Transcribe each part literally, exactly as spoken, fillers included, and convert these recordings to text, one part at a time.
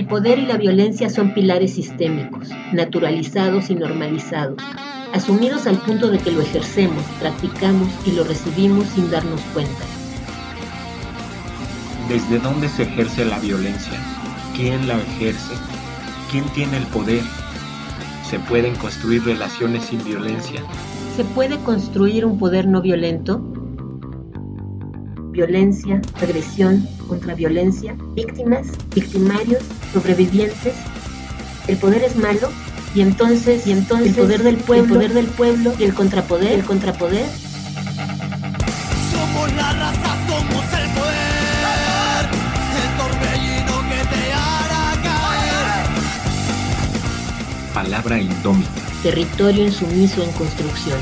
El poder y la violencia son pilares sistémicos, naturalizados y normalizados, asumidos al punto de que lo ejercemos, practicamos y lo recibimos sin darnos cuenta. ¿Desde dónde se ejerce la violencia? ¿Quién la ejerce? ¿Quién tiene el poder? ¿Se pueden construir relaciones sin violencia? ¿Se puede construir un poder no violento? Violencia, agresión, contraviolencia, víctimas, victimarios, sobrevivientes. ¿El poder es malo? Y entonces, y entonces el poder del pueblo, el poder del pueblo y el contrapoder, el contrapoder. Somos la raza, somos el poder, el torbellino que te hará caer. Palabra indómita. Territorio insumiso en construcción.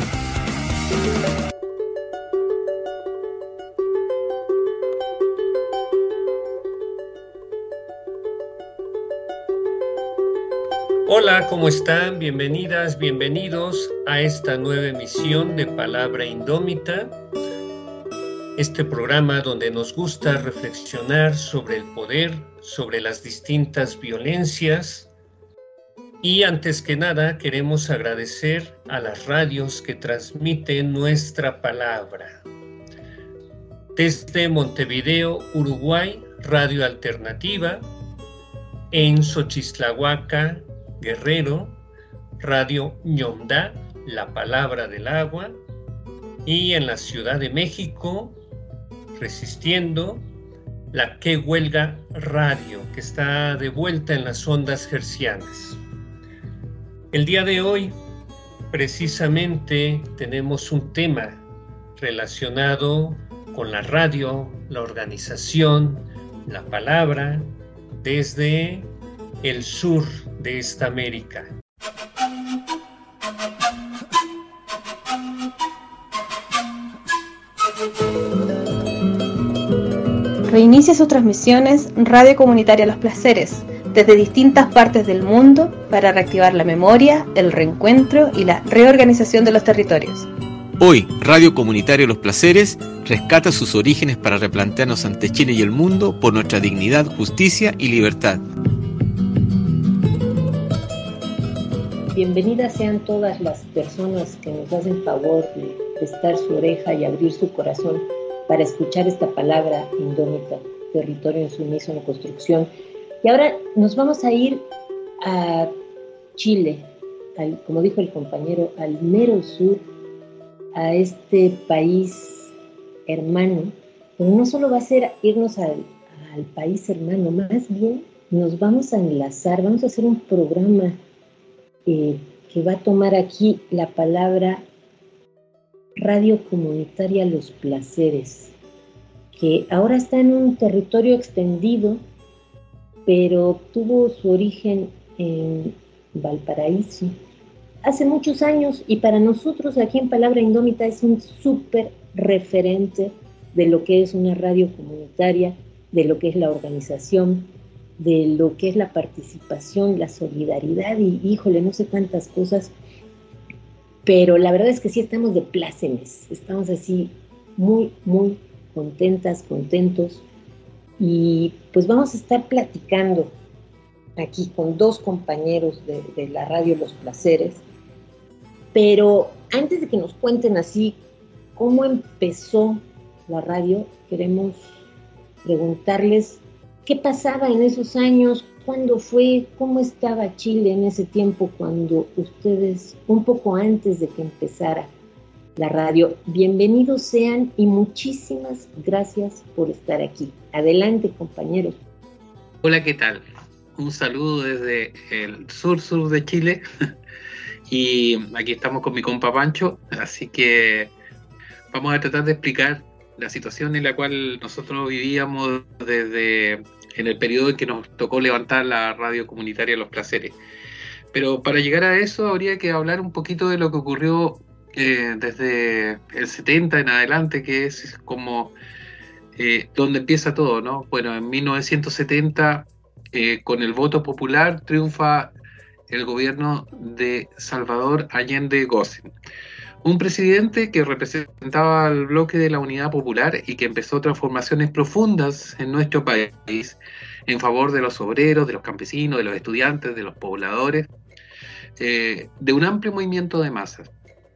Hola, ¿cómo están? Bienvenidas, bienvenidos a esta nueva emisión de Palabra Indómita, este programa donde nos gusta reflexionar sobre el poder, sobre las distintas violencias y antes que nada queremos agradecer a las radios que transmiten nuestra palabra. Desde Montevideo, Uruguay, Radio Alternativa, en Xochistlahuaca, Guerrero, Radio Ñondá, La Palabra del Agua, y en la Ciudad de México, Resistiendo, la Que Huelga Radio, que está de vuelta en las ondas hercianas. El día de hoy, precisamente, tenemos un tema relacionado con la radio, la organización, la palabra, desde el sur de esta América. Reinicia sus transmisiones Radio Comunitaria Los Placeres desde distintas partes del mundo para reactivar la memoria, el reencuentro y la reorganización de los territorios. Hoy, Radio Comunitaria Los Placeres rescata sus orígenes para replantearnos ante Chile y el mundo por nuestra dignidad, justicia y libertad. Bienvenidas sean todas las personas que nos hacen favor de prestar su oreja y abrir su corazón para escuchar esta palabra indómita, territorio insumiso en construcción. Y ahora nos vamos a ir a Chile, al, como dijo el compañero, al mero sur, a este país hermano, pero no solo va a ser irnos al, al país hermano, más bien nos vamos a enlazar, vamos a hacer un programa Eh, que va a tomar aquí la palabra Radio Comunitaria Los Placeres, que ahora está en un territorio extendido, pero tuvo su origen en Valparaíso hace muchos años, y para nosotros aquí en Palabra Indómita es un súper referente de lo que es una radio comunitaria, de lo que es la organización, de lo que es la participación, la solidaridad y, híjole, no sé cuántas cosas, pero la verdad es que sí estamos de plácemes, estamos así muy, muy contentas, contentos, y pues vamos a estar platicando aquí con dos compañeros de, de la radio Los Placeres, pero antes de que nos cuenten así cómo empezó la radio, queremos preguntarles ¿qué pasaba en esos años? ¿Cuándo fue? ¿Cómo estaba Chile en ese tiempo cuando ustedes, un poco antes de que empezara la radio? Bienvenidos sean y muchísimas gracias por estar aquí. Adelante, compañeros. Hola, ¿qué tal? Un saludo desde el sur-sur de Chile. Y aquí estamos con mi compa Pancho, así que vamos a tratar de explicar la situación en la cual nosotros vivíamos desde en el periodo en que nos tocó levantar la radio comunitaria Los Placeres. Pero para llegar a eso habría que hablar un poquito de lo que ocurrió eh, desde el setenta en adelante, que es como eh, donde empieza todo, ¿no? Bueno, en mil novecientos setenta, eh, con el voto popular, triunfa el gobierno de Salvador Allende Gossen. Un presidente que representaba al bloque de la Unidad Popular y que empezó transformaciones profundas en nuestro país en favor de los obreros, de los campesinos, de los estudiantes, de los pobladores, eh, de un amplio movimiento de masas.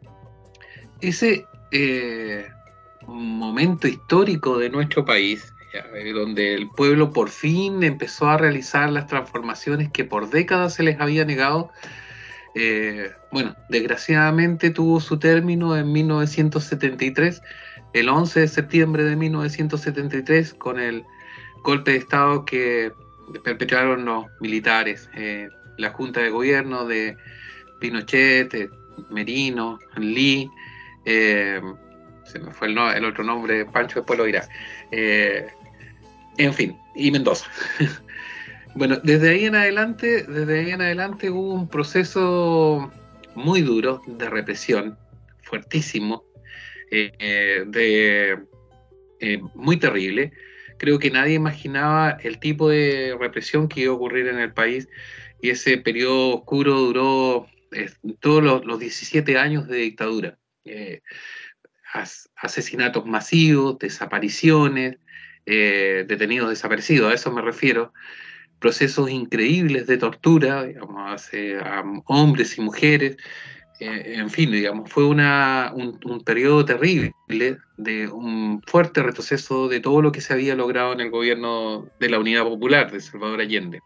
Ese eh, momento histórico de nuestro país, ya, eh, donde el pueblo por fin empezó a realizar las transformaciones que por décadas se les había negado, eh, bueno, desgraciadamente tuvo su término en mil novecientos setenta y tres, el once de septiembre de mil novecientos setenta y tres, con el golpe de Estado que perpetraron los militares, eh, la Junta de Gobierno de Pinochet, eh, Merino, Lee, eh, se me fue el, no, el otro nombre, Pancho después lo dirá, eh, en fin, y Mendoza. Bueno, desde ahí en adelante, desde ahí en adelante hubo un proceso muy duro de represión, fuertísimo, eh, eh, de, eh, muy terrible. Creo que nadie imaginaba el tipo de represión que iba a ocurrir en el país, y ese periodo oscuro duró eh, todos los, los diecisiete años de dictadura. Eh, as, asesinatos masivos, desapariciones, eh, detenidos desaparecidos, a eso me refiero, procesos increíbles de tortura, digamos, hacia a hombres y mujeres, eh, en fin, digamos, fue una, un, un periodo terrible de un fuerte retroceso de todo lo que se había logrado en el gobierno de la Unidad Popular de Salvador Allende.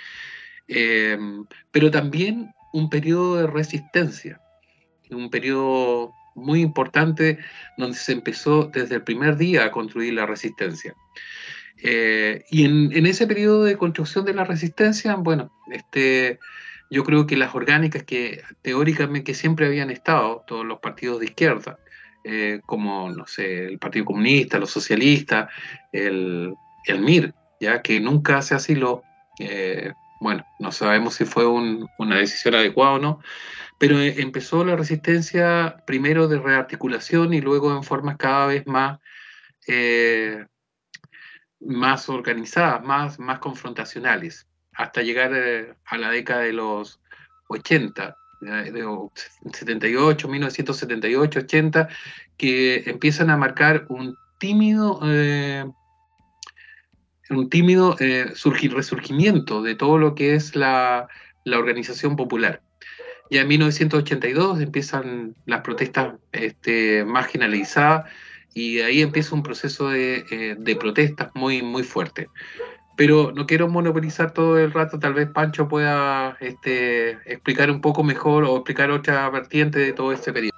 Eh, pero también un periodo de resistencia, un periodo muy importante donde se empezó desde el primer día a construir la resistencia. Eh, y en, en ese periodo de construcción de la resistencia, bueno, este, yo creo que las orgánicas que teóricamente que siempre habían estado, todos los partidos de izquierda, eh, como, no sé, el Partido Comunista, los socialistas, el, el M I R, ya que nunca se asiló, eh, bueno, no sabemos si fue un, una decisión adecuada o no, pero eh, empezó la resistencia primero de rearticulación y luego en formas cada vez más... Eh, más organizadas, más, más confrontacionales, hasta llegar eh, a la década de los ochenta, de, de setenta y ocho, mil novecientos setenta y ocho, ochenta, que empiezan a marcar un tímido, eh, un tímido eh, surgir, resurgimiento de todo lo que es la, la organización popular. Ya en mil novecientos ochenta y dos empiezan las protestas este, más generalizadas, y de ahí empieza un proceso de, eh, de protestas muy, muy fuerte. Pero no quiero monopolizar todo el rato, tal vez Pancho pueda este, explicar un poco mejor o explicar otra vertiente de todo este periodo.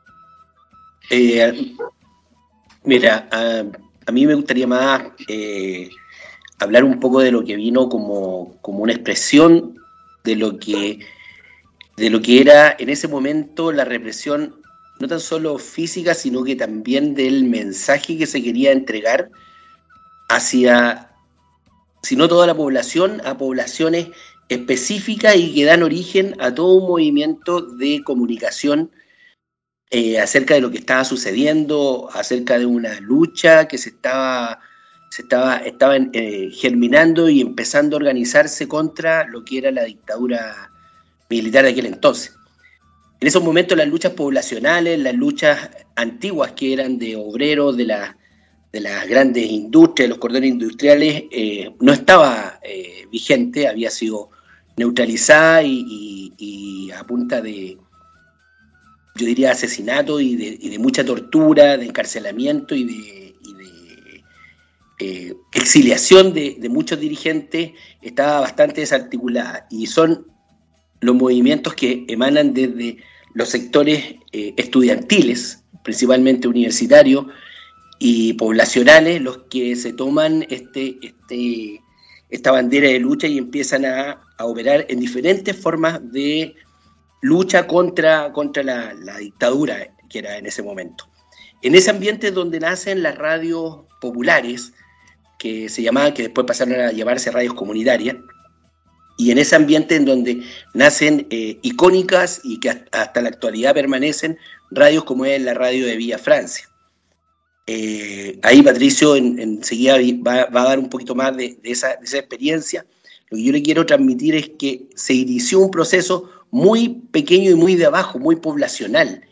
Eh, mira, a, a mí me gustaría más eh, hablar un poco de lo que vino como, como una expresión de lo que, de lo que era en ese momento la represión, no tan solo física, sino que también del mensaje que se quería entregar hacia, si no toda la población, a poblaciones específicas y que dan origen a todo un movimiento de comunicación eh, acerca de lo que estaba sucediendo, acerca de una lucha que se estaba, se estaba, estaba eh, germinando y empezando a organizarse contra lo que era la dictadura militar de aquel entonces. En esos momentos las luchas poblacionales, las luchas antiguas que eran de obreros, de, la, de las grandes industrias, de los cordones industriales, eh, no estaba eh, vigente, había sido neutralizada y, y, y a punta de, yo diría, asesinato y de, y de mucha tortura, de encarcelamiento y de, y de eh, exiliación de, de muchos dirigentes, estaba bastante desarticulada. Y son los movimientos que emanan desde los sectores eh, estudiantiles, principalmente universitarios y poblacionales, los que se toman este, este, esta bandera de lucha y empiezan a, a operar en diferentes formas de lucha contra, contra la, la dictadura que era en ese momento. En ese ambiente es donde nacen las radios populares, que se llamaban, que después pasaron a llamarse radios comunitarias, y en ese ambiente en donde nacen eh, icónicas y que hasta la actualidad permanecen radios como es la radio de Villa Francia. Eh, ahí Patricio en, enseguida va, va a dar un poquito más de, de, esa, de esa experiencia. Lo que yo le quiero transmitir es que se inició un proceso muy pequeño y muy de abajo, muy poblacional,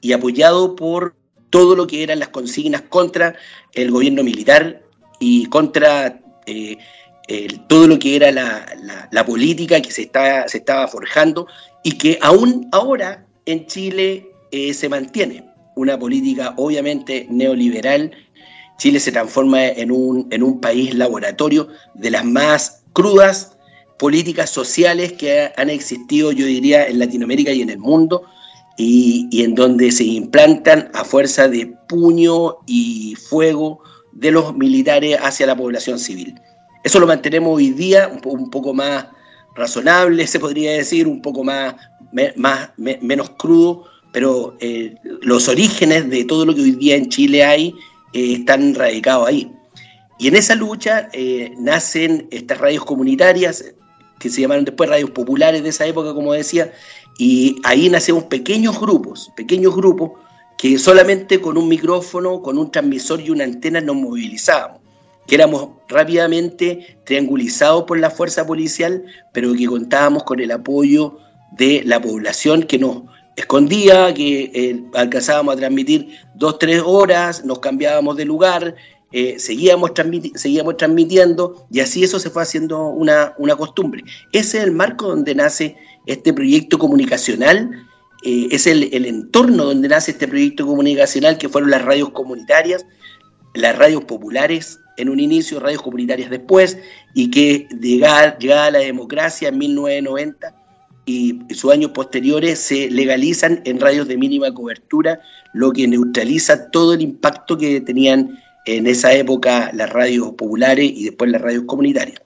y apoyado por todo lo que eran las consignas contra el gobierno militar y contra eh, el, todo lo que era la, la, la política que se, está, se estaba forjando y que aún ahora en Chile eh, se mantiene. Una política obviamente neoliberal. Chile se transforma en un, en un país laboratorio de las más crudas políticas sociales que han existido, yo diría, en Latinoamérica y en el mundo, y, y en donde se implantan a fuerza de puño y fuego de los militares hacia la población civil. Eso lo mantenemos hoy día un, po un poco más razonable, se podría decir, un poco más, me, más me, menos crudo, pero eh, los orígenes de todo lo que hoy día en Chile hay eh, están radicados ahí. Y en esa lucha eh, nacen estas radios comunitarias, que se llamaron después radios populares de esa época, como decía, y ahí nacemos pequeños grupos, pequeños grupos que solamente con un micrófono, con un transmisor y una antena nos movilizábamos, que éramos rápidamente triangulizados por la fuerza policial, pero que contábamos con el apoyo de la población que nos escondía, que eh, alcanzábamos a transmitir dos, tres horas, nos cambiábamos de lugar, eh, seguíamos, transmiti seguíamos transmitiendo, y así eso se fue haciendo una, una costumbre. Ese es el marco donde nace este proyecto comunicacional, eh, es el, el entorno donde nace este proyecto comunicacional, que fueron las radios comunitarias, las radios populares en un inicio, radios comunitarias después, y que llegada, llegada la democracia en mil novecientos noventa, y sus años posteriores se legalizan en radios de mínima cobertura, lo que neutraliza todo el impacto que tenían en esa época las radios populares y después las radios comunitarias.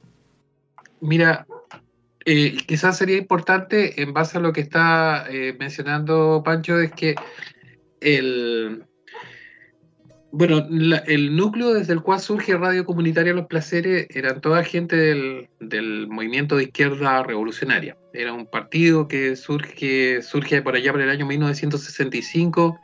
Mira, eh, quizás sería importante, en base a lo que está eh, mencionando Pancho, es que el... Bueno, la, el núcleo desde el cual surge Radio Comunitaria Los Placeres eran toda gente del, del movimiento de izquierda revolucionaria. Era un partido que surge, surge por allá por el año mil novecientos sesenta y cinco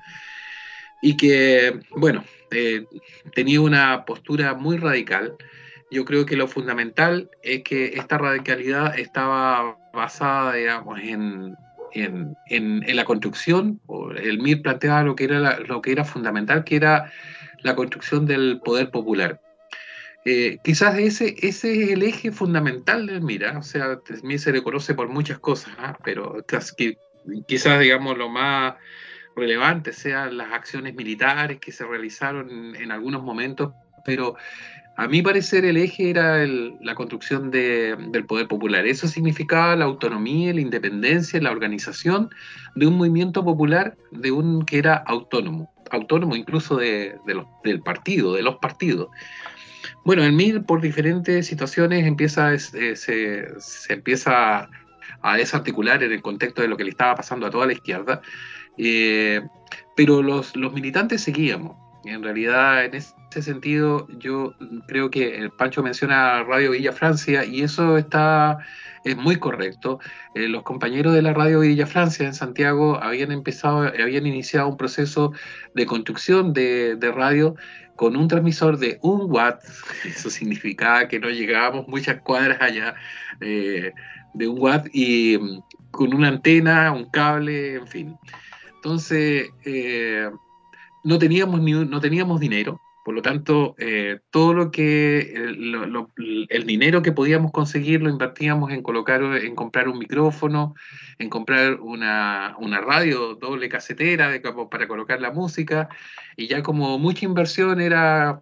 y que, bueno, eh, tenía una postura muy radical. Yo creo que lo fundamental es que esta radicalidad estaba basada, digamos, en... En, en, en la construcción. El M I R planteaba lo que era, la, lo que era fundamental, que era la construcción del poder popular. Eh, quizás ese, ese es el eje fundamental del M I R, ¿eh? O sea, el M I R se le conoce por muchas cosas, ¿eh? Pero quizás, digamos, lo más relevante sean las acciones militares que se realizaron en, en algunos momentos, pero a mi parecer el eje era el, la construcción de, del poder popular. Eso significaba la autonomía, la independencia, la organización de un movimiento popular, de un que era autónomo, autónomo incluso de, de los, del partido, de los partidos. Bueno, el M I R por diferentes situaciones empieza, eh, se, se empieza a desarticular en el contexto de lo que le estaba pasando a toda la izquierda, eh, pero los, los militantes seguíamos. En realidad, en ese sentido, yo creo que el Pancho menciona Radio Villa Francia y eso está, es muy correcto. Eh, los compañeros de la Radio Villa Francia en Santiago habían empezado, habían iniciado un proceso de construcción de, de radio con un transmisor de un watt. Eso significaba que no llegábamos muchas cuadras allá, eh, de un watt, y con una antena, un cable, en fin. Entonces, eh, no teníamos ni, no teníamos dinero, por lo tanto, eh, todo lo que lo, lo, el dinero que podíamos conseguir lo invertíamos en colocar, en comprar un micrófono, en comprar una, una radio doble casetera de, para colocar la música, y ya como mucha inversión era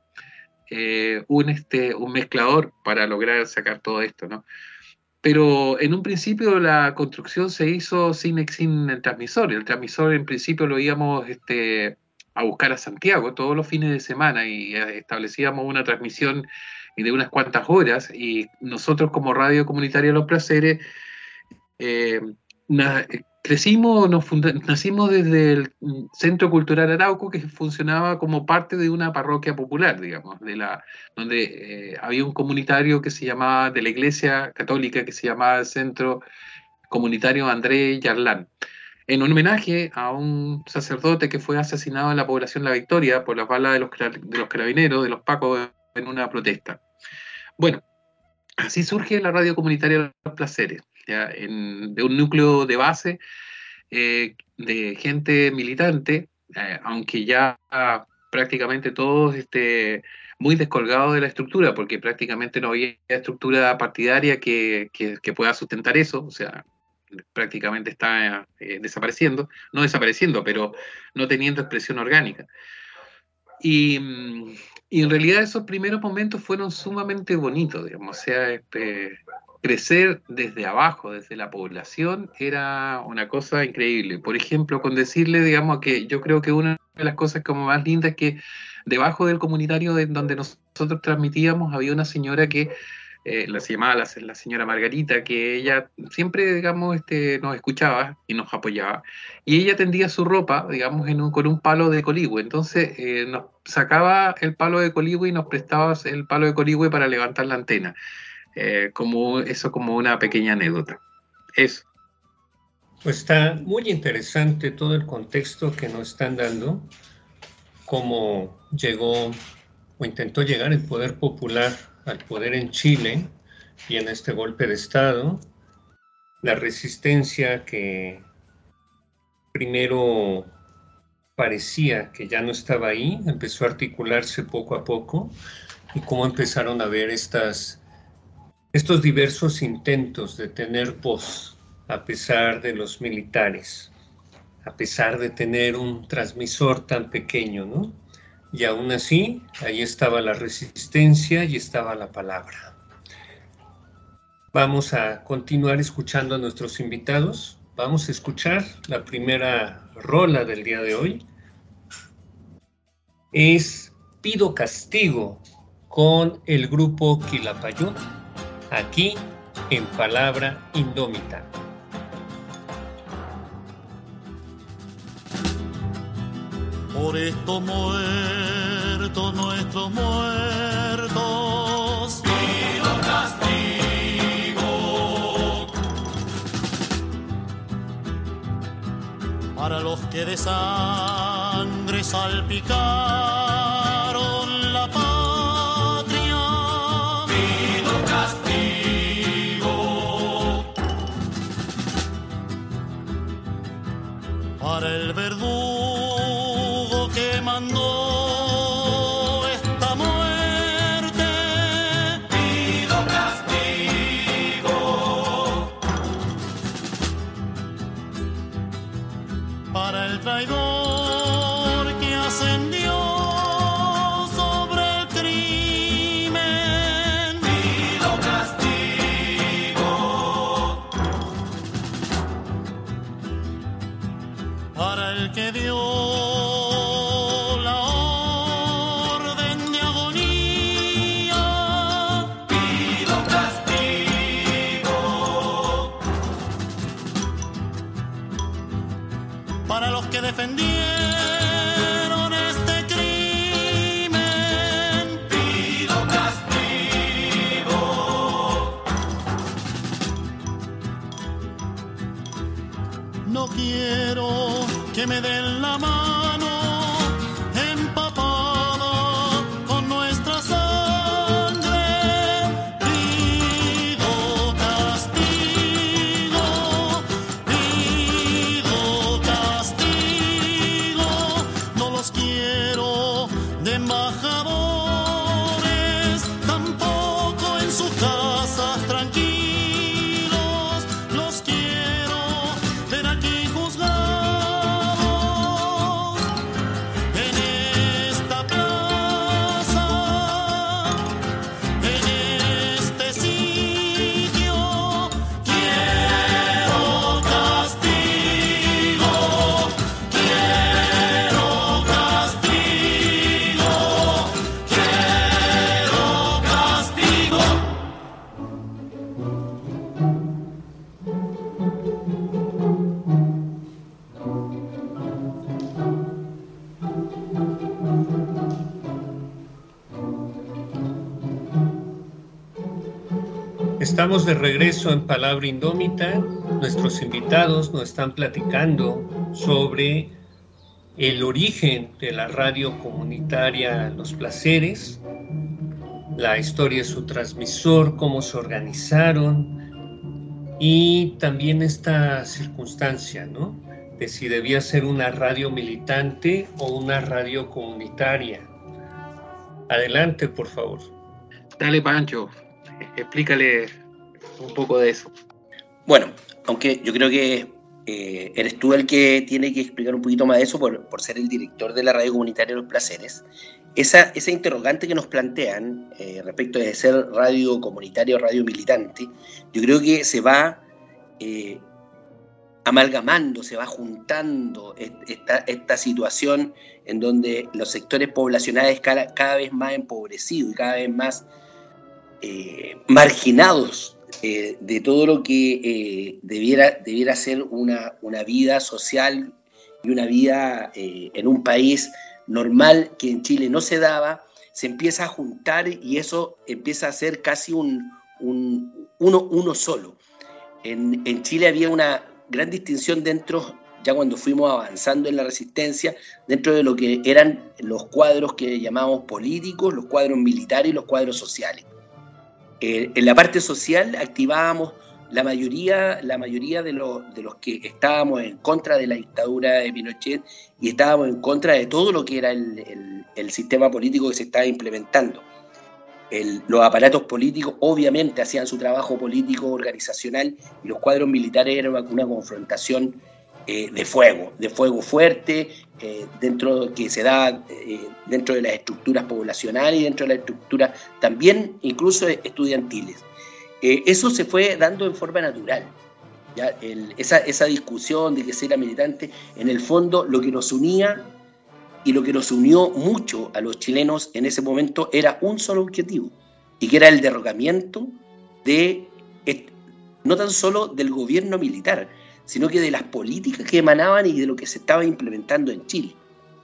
eh, un, este, un mezclador para lograr sacar todo esto, ¿no? Pero en un principio la construcción se hizo sin, sin el transmisor. El transmisor en principio lo íbamos este, a buscar a Santiago todos los fines de semana y establecíamos una transmisión de unas cuantas horas, y nosotros como Radio Comunitaria Los Placeres eh, na, crecimos, nos funda, nacimos desde el Centro Cultural Arauco, que funcionaba como parte de una parroquia popular, digamos, de la, donde eh, había un comunitario que se llamaba, de la Iglesia Católica, que se llamaba el Centro Comunitario André Yarlán, en un homenaje a un sacerdote que fue asesinado en la población La Victoria por las balas de los, de los carabineros, de los pacos, en una protesta. Bueno, así surge la Radio Comunitaria Los Placeres, ¿ya? En, de un núcleo de base eh, de gente militante, eh, aunque ya prácticamente todos este, muy descolgados de la estructura, porque prácticamente no había estructura partidaria que, que, que pueda sustentar eso, o sea, prácticamente está eh, desapareciendo, no desapareciendo, pero no teniendo expresión orgánica. Y, y en realidad esos primeros momentos fueron sumamente bonitos, digamos, o sea, este, crecer desde abajo, desde la población, era una cosa increíble. Por ejemplo, con decirle, digamos, que yo creo que una de las cosas como más lindas es que debajo del comunitario de donde nosotros transmitíamos había una señora que Eh, la se llamaba la, la señora Margarita, que ella siempre, digamos, este, nos escuchaba y nos apoyaba, y ella tendía su ropa, digamos, en un, con un palo de coligüe. Entonces eh, nos sacaba el palo de coligüe y nos prestaba el palo de coligüe para levantar la antena, eh, como eso como una pequeña anécdota. Eso. Pues está muy interesante todo el contexto que nos están dando, cómo llegó o intentó llegar el poder popular al poder en Chile y en este golpe de Estado, la resistencia que primero parecía que ya no estaba ahí, empezó a articularse poco a poco, y cómo empezaron a ver estas, estos diversos intentos de tener voz, a pesar de los militares, a pesar de tener un transmisor tan pequeño, ¿no? Y aún así, ahí estaba la resistencia y estaba la palabra. Vamos a continuar escuchando a nuestros invitados. Vamos a escuchar la primera rola del día de hoy. Es Pido Castigo con el grupo Quilapayún, aquí en Palabra Indómita. Por estos muertos, nuestros muertos, pido castigo. Para los que de sangre salpicaron la patria, pido castigo. Para el verdugo mandó esta muerte, pido castigo. Para el traidor que ascendió sobre el crimen, pido castigo. Para el que dio defendieron este crimen, pido castigo. No quiero que me den la mano empapada con nuestra sangre, pido castigo, pido castigo. No los quiero de embajadores, tampoco en sus casas tranquilos. Los quiero ver aquí juzgados en esta plaza, en este sitio. Quiero castigo, quiero castigo, quiero castigo. Estamos de regreso en Palabra Indómita. Nuestros invitados nos están platicando sobre el origen de la radio comunitaria Los Placeres, la historia de su transmisor, cómo se organizaron, y también esta circunstancia, ¿no?, de si debía ser una radio militante o una radio comunitaria. Adelante, por favor. Dale, Pancho, explícale un poco de eso. Bueno, aunque yo creo que eh, eres tú el que tiene que explicar un poquito más de eso por, por ser el director de la radio comunitaria Los Placeres. Esa, esa interrogante que nos plantean eh, respecto de ser radio comunitaria o radio militante, yo creo que se va eh, amalgamando, se va juntando esta, esta situación en donde los sectores poblacionales cada, cada vez más empobrecidos y cada vez más eh, marginados eh, de todo lo que eh, debiera, debiera ser una, una vida social y una vida eh, en un país normal que en Chile no se daba, se empieza a juntar y eso empieza a ser casi un, un uno, uno solo. En, en Chile había una gran distinción dentro, ya cuando fuimos avanzando en la resistencia, dentro de lo que eran los cuadros que llamamos políticos, los cuadros militares y los cuadros sociales. Eh, en la parte social activábamos la mayoría, la mayoría de, los, de los que estábamos en contra de la dictadura de Pinochet y estábamos en contra de todo lo que era el, el, el sistema político que se estaba implementando. El, los aparatos políticos obviamente hacían su trabajo político organizacional y los cuadros militares eran una, una confrontación eh, de fuego, de fuego fuerte, eh, dentro que se da eh, dentro de las estructuras poblacionales y dentro de las estructuras también incluso estudiantiles. Eh, eso se fue dando en forma natural. ¿Ya? El, esa, esa discusión de que si era militante, en el fondo lo que nos unía y lo que nos unió mucho a los chilenos en ese momento era un solo objetivo, y que era el derrocamiento de, no tan solo del gobierno militar, sino que de las políticas que emanaban y de lo que se estaba implementando en Chile.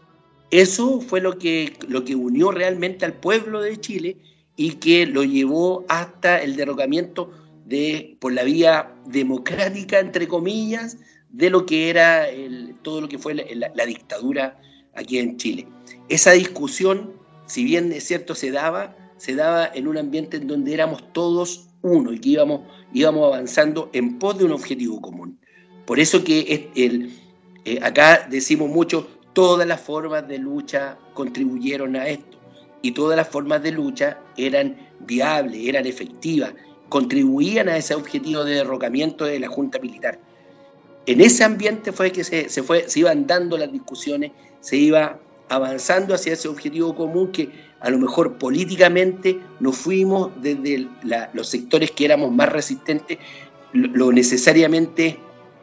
Eso fue lo que, lo que unió realmente al pueblo de Chile y que lo llevó hasta el derrocamiento de, por la vía democrática, entre comillas, de lo que era el, todo lo que fue la, la, la dictadura aquí en Chile. Esa discusión, si bien es cierto se daba, se daba en un ambiente en donde éramos todos uno y que íbamos, íbamos avanzando en pos de un objetivo común. Por eso que es el, eh, acá decimos mucho, todas las formas de lucha contribuyeron a esto. Y todas las formas de lucha eran viables, eran efectivas, contribuían a ese objetivo de derrocamiento de la Junta Militar. En ese ambiente fue que se, se, fue, se iban dando las discusiones, se iba avanzando hacia ese objetivo común que a lo mejor políticamente nos fuimos desde la, los sectores que éramos más resistentes, lo, lo necesariamente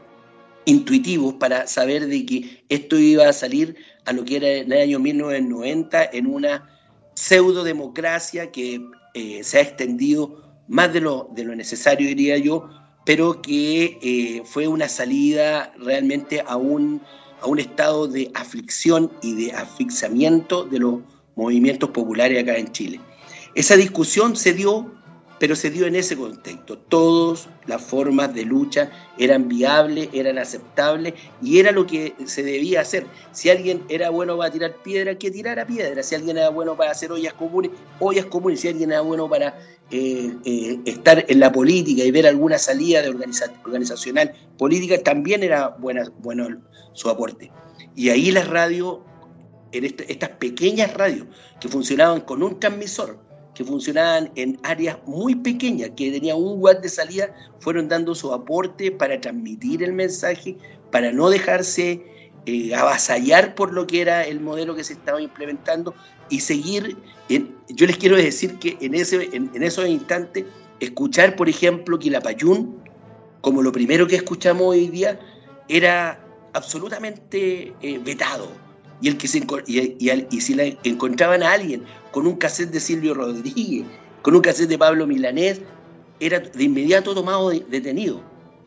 intuitivos para saber de que esto iba a salir a lo que era en el año mil novecientos noventa en una pseudo-democracia que eh, se ha extendido más de lo, de lo necesario, diría yo, pero que eh, fue una salida realmente a un, a un estado de aflicción y de asfixiamiento de los movimientos populares acá en Chile. Esa discusión se dio, pero se dio en ese contexto. Todas las formas de lucha eran viables, eran aceptables y era lo que se debía hacer. Si alguien era bueno para tirar piedra, que tirara piedra. Si alguien era bueno para hacer ollas comunes, ollas comunes. Si alguien era bueno para eh, eh, estar en la política y ver alguna salida de organiza organizacional política, también era buena, bueno su aporte. Y ahí las radios, en este, estas pequeñas radios que funcionaban con un transmisor, que funcionaban en áreas muy pequeñas, que tenían un watt de salida, fueron dando su aporte para transmitir el mensaje, para no dejarse eh, avasallar por lo que era el modelo que se estaba implementando y seguir. En, yo les quiero decir que en, ese, en, en esos instantes, escuchar, por ejemplo, Quilapayún, como lo primero que escuchamos hoy día, era absolutamente eh, vetado. Y, el que se, y, y, y si la encontraban a alguien con un cassette de Silvio Rodríguez, con un cassette de Pablo Milanés, era de inmediato tomado de, detenido.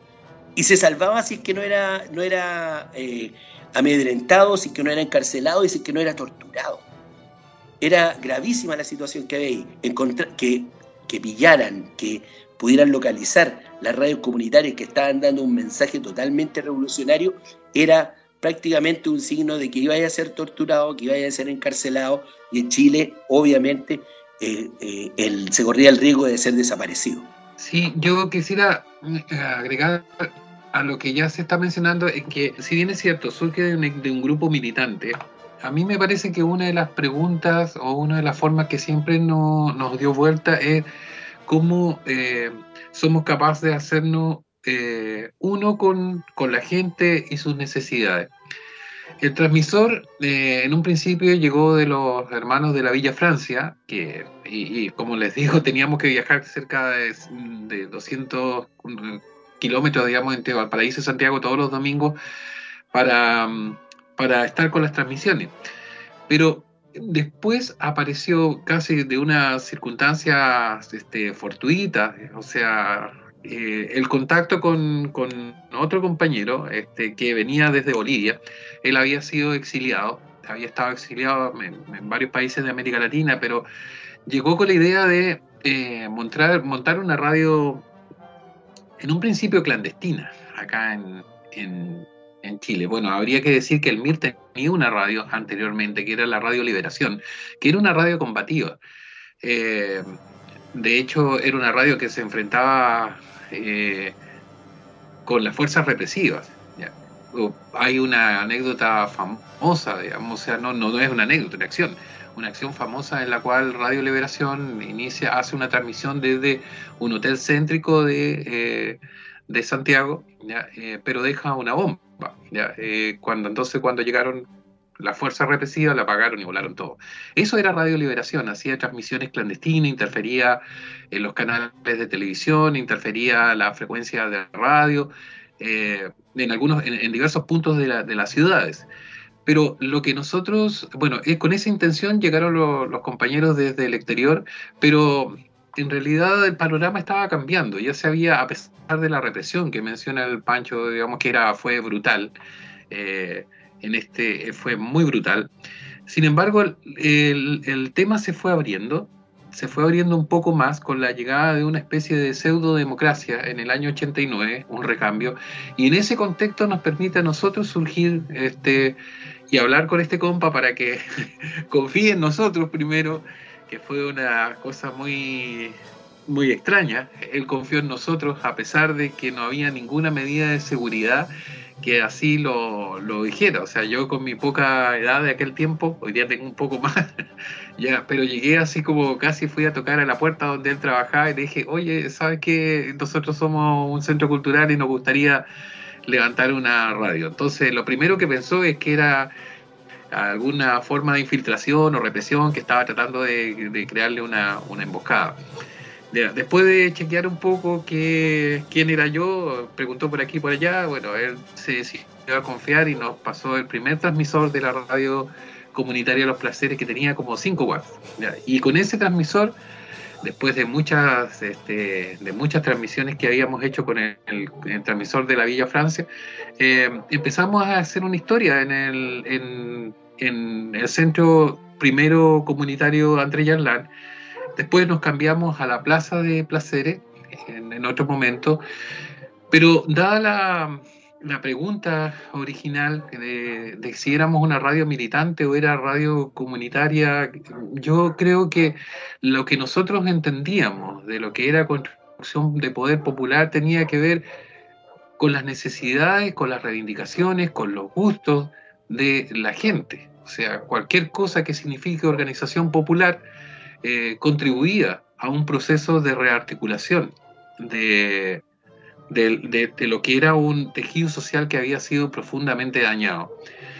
Y se salvaba si es que no era, no era eh, amedrentado, si es que no era encarcelado y si es que no era torturado. Era gravísima la situación que había ahí. Encontrar, que, que pillaran, que pudieran localizar las radios comunitarias que estaban dando un mensaje totalmente revolucionario, era prácticamente un signo de que iba a ser torturado, que iba a ser encarcelado, y en Chile, obviamente, eh, eh, él se corría el riesgo de ser desaparecido. Sí, yo quisiera agregar a lo que ya se está mencionando, es que si bien es cierto, surge de un, de un grupo militante, a mí me parece que una de las preguntas o una de las formas que siempre no, nos dio vuelta es cómo eh, somos capaces de hacernos eh, uno con, con la gente y sus necesidades. El transmisor eh, en un principio llegó de los hermanos de la Villa Francia, que, y, y como les digo, teníamos que viajar cerca de, de doscientos kilómetros, digamos, entre Valparaíso y Santiago todos los domingos para, para estar con las transmisiones. Pero después apareció casi de una circunstancia este, fortuita, o sea, eh, el contacto con, con otro compañero este, que venía desde Bolivia. Él había sido exiliado, había estado exiliado en, en varios países de América Latina, pero llegó con la idea de eh, montar, montar una radio en un principio clandestina, acá en, en, en Chile. Bueno, habría que decir que el M I R tenía una radio anteriormente, que era la Radio Liberación, que era una radio combativa. Eh, de hecho, era una radio que se enfrentaba eh, con las fuerzas represivas. ¿Ya? Hay una anécdota famosa, digamos, o sea, no, no, no es una anécdota, una acción. Una acción famosa en la cual Radio Liberación inicia, hace una transmisión desde un hotel céntrico de, eh, de Santiago, ¿ya? Eh, pero deja una bomba. ¿Ya? Eh, cuando, entonces cuando llegaron las fuerzas represivas la apagaron y volaron todo. Eso era Radio Liberación, hacía transmisiones clandestinas, interfería en los canales de televisión, interfería la frecuencia de radio, eh, en, algunos, en, en diversos puntos de, la, de las ciudades. Pero lo que nosotros, bueno, es con esa intención llegaron lo, los compañeros desde el exterior, pero en realidad el panorama estaba cambiando, ya se había, a pesar de la represión que menciona el Pancho, digamos que era, fue brutal, eh, en este fue muy brutal. Sin embargo, el, el, el tema se fue abriendo, se fue abriendo un poco más con la llegada de una especie de pseudo-democracia en el año ochenta y nueve, un recambio, y en ese contexto nos permite a nosotros surgir este, y hablar con este compa para que confíe en nosotros primero, que fue una cosa muy, muy extraña. Él confió en nosotros a pesar de que no había ninguna medida de seguridad que así lo, lo dijera. O sea, yo con mi poca edad de aquel tiempo, hoy día tengo un poco más, ya, pero llegué así como casi fui a tocar a la puerta donde él trabajaba y le dije, oye, ¿sabes qué? Nosotros somos un centro cultural y nos gustaría levantar una radio. Entonces, lo primero que pensó es que era alguna forma de infiltración o represión que estaba tratando de, de crearle una, una emboscada. Después de chequear un poco que, quién era yo, preguntó por aquí y por allá, bueno, él se decidió a confiar y nos pasó el primer transmisor de la radio comunitaria Los Placeres, que tenía como cinco watts. ¿Ya? Y con ese transmisor, después de muchas, este, de muchas transmisiones que habíamos hecho con el, el, el transmisor de la Villa Francia, eh, empezamos a hacer una historia en el, en, en el centro primero comunitario André Yarlán. Después nos cambiamos a la Plaza de Placeres en, en otro momento, pero dada la, la pregunta original de, de si éramos una radio militante o era radio comunitaria, yo creo que lo que nosotros entendíamos de lo que era construcción de poder popular tenía que ver con las necesidades, con las reivindicaciones, con los gustos de la gente. O sea, cualquier cosa que signifique organización popular Eh, contribuía a un proceso de rearticulación de, de, de, de lo que era un tejido social que había sido profundamente dañado.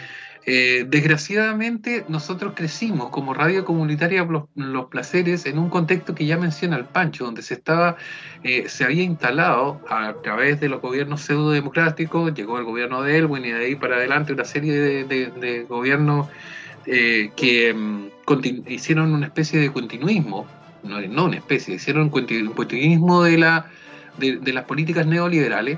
Eh, desgraciadamente, nosotros crecimos como radio comunitaria Los, Los Placeres en un contexto que ya menciona el Pancho, donde se, estaba, eh, se había instalado a través de los gobiernos pseudo-democráticos, llegó el gobierno de Elwin y de ahí para adelante una serie de, de, de gobiernos Eh, que um, hicieron una especie de continuismo, no, no una especie, hicieron un continuismo de, la, de, de las políticas neoliberales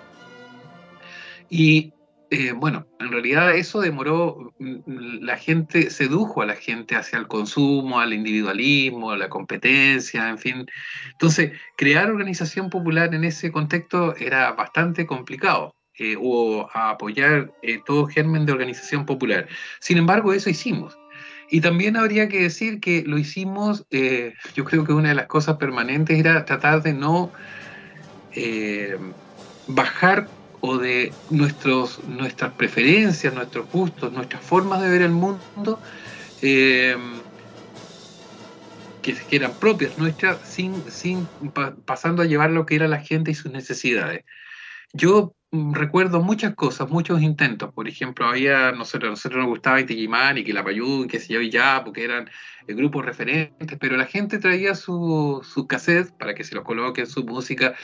y eh, bueno, en realidad eso demoró, la gente, sedujo a la gente hacia el consumo, al individualismo, a la competencia, en fin. Entonces, crear organización popular en ese contexto era bastante complicado. Eh, o a apoyar eh, todo germen de organización popular. Sin embargo, eso hicimos. Y también habría que decir que lo hicimos, eh, yo creo que una de las cosas permanentes era tratar de no eh, bajar o de nuestros, nuestras preferencias, nuestros gustos, nuestras formas de ver el mundo, eh, que, que eran propias nuestras, sin, sin pa, pasando a llevar lo que era la gente y sus necesidades. Yo recuerdo muchas cosas, muchos intentos. Por ejemplo, había, nosotros, nosotros nos gustaba Inti Illimani, que la Payún, que se yo y ya, porque eran eh, grupos referentes, pero la gente traía sus su cassettes para que se los coloquen su música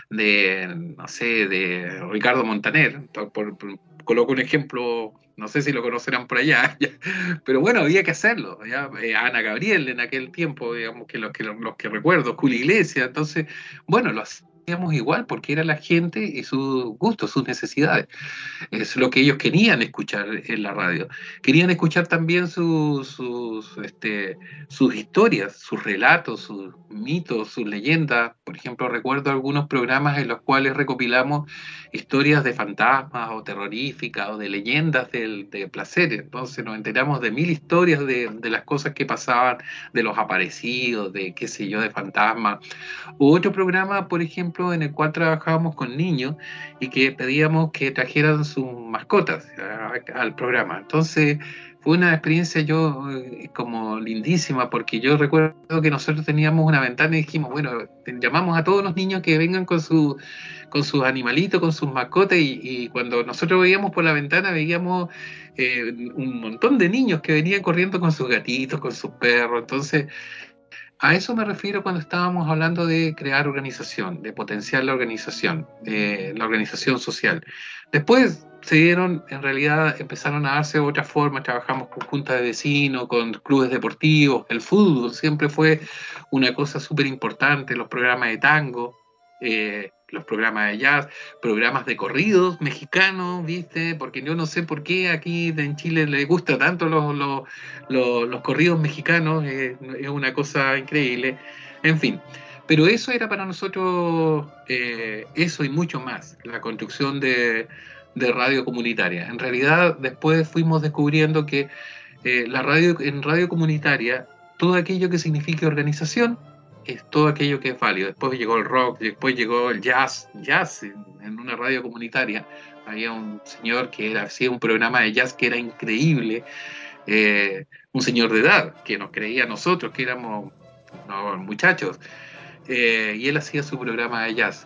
de, no sé, de Ricardo Montaner. Por, por, por, coloco un ejemplo, no sé si lo conocerán por allá, ya, pero bueno, había que hacerlo. Ya, eh, Ana Gabriel en aquel tiempo, digamos, que los que, los que recuerdo, Julio Iglesias, entonces, bueno, lo hacíamos igual porque era la gente y sus gustos, sus necesidades. Es lo que ellos querían escuchar en la radio. Querían escuchar también sus, sus, este, sus historias, sus relatos, sus mitos, sus leyendas. Por ejemplo, recuerdo algunos programas en los cuales recopilamos historias de fantasmas o terroríficas o de leyendas de, de placeres. Entonces nos enteramos de mil historias de, de las cosas que pasaban, de los aparecidos, de qué sé yo, de fantasmas. U otro programa, por ejemplo, en el cual trabajábamos con niños y que pedíamos que trajeran sus mascotas a, al programa. Entonces fue una experiencia yo eh, como lindísima, porque yo recuerdo que nosotros teníamos una ventana y dijimos, bueno, llamamos a todos los niños que vengan con su con sus animalitos, con sus mascotas, y, y cuando nosotros veíamos por la ventana veíamos eh, un montón de niños que venían corriendo con sus gatitos, con sus perros. Entonces a eso me refiero cuando estábamos hablando de crear organización, de potenciar la organización, eh, la organización social. Después se dieron, en realidad empezaron a darse otras formas, trabajamos con juntas de vecinos, con clubes deportivos, el fútbol siempre fue una cosa súper importante, los programas de tango, eh, los programas de jazz, programas de corridos mexicanos, ¿viste? Porque yo no sé por qué aquí en Chile les gusta tanto los, los, los, los corridos mexicanos, eh, es una cosa increíble, en fin. Pero eso era para nosotros, eh, eso y mucho más, la construcción de, de radio comunitaria. En realidad, después fuimos descubriendo que eh, la radio, en radio comunitaria, todo aquello que signifique organización, es todo aquello que es válido. Después llegó el rock, después llegó el jazz, jazz en, en una radio comunitaria. Había un señor que era, hacía un programa de jazz que era increíble, eh, un señor de edad que nos creía a nosotros que éramos no, muchachos, eh, y él hacía su programa de jazz.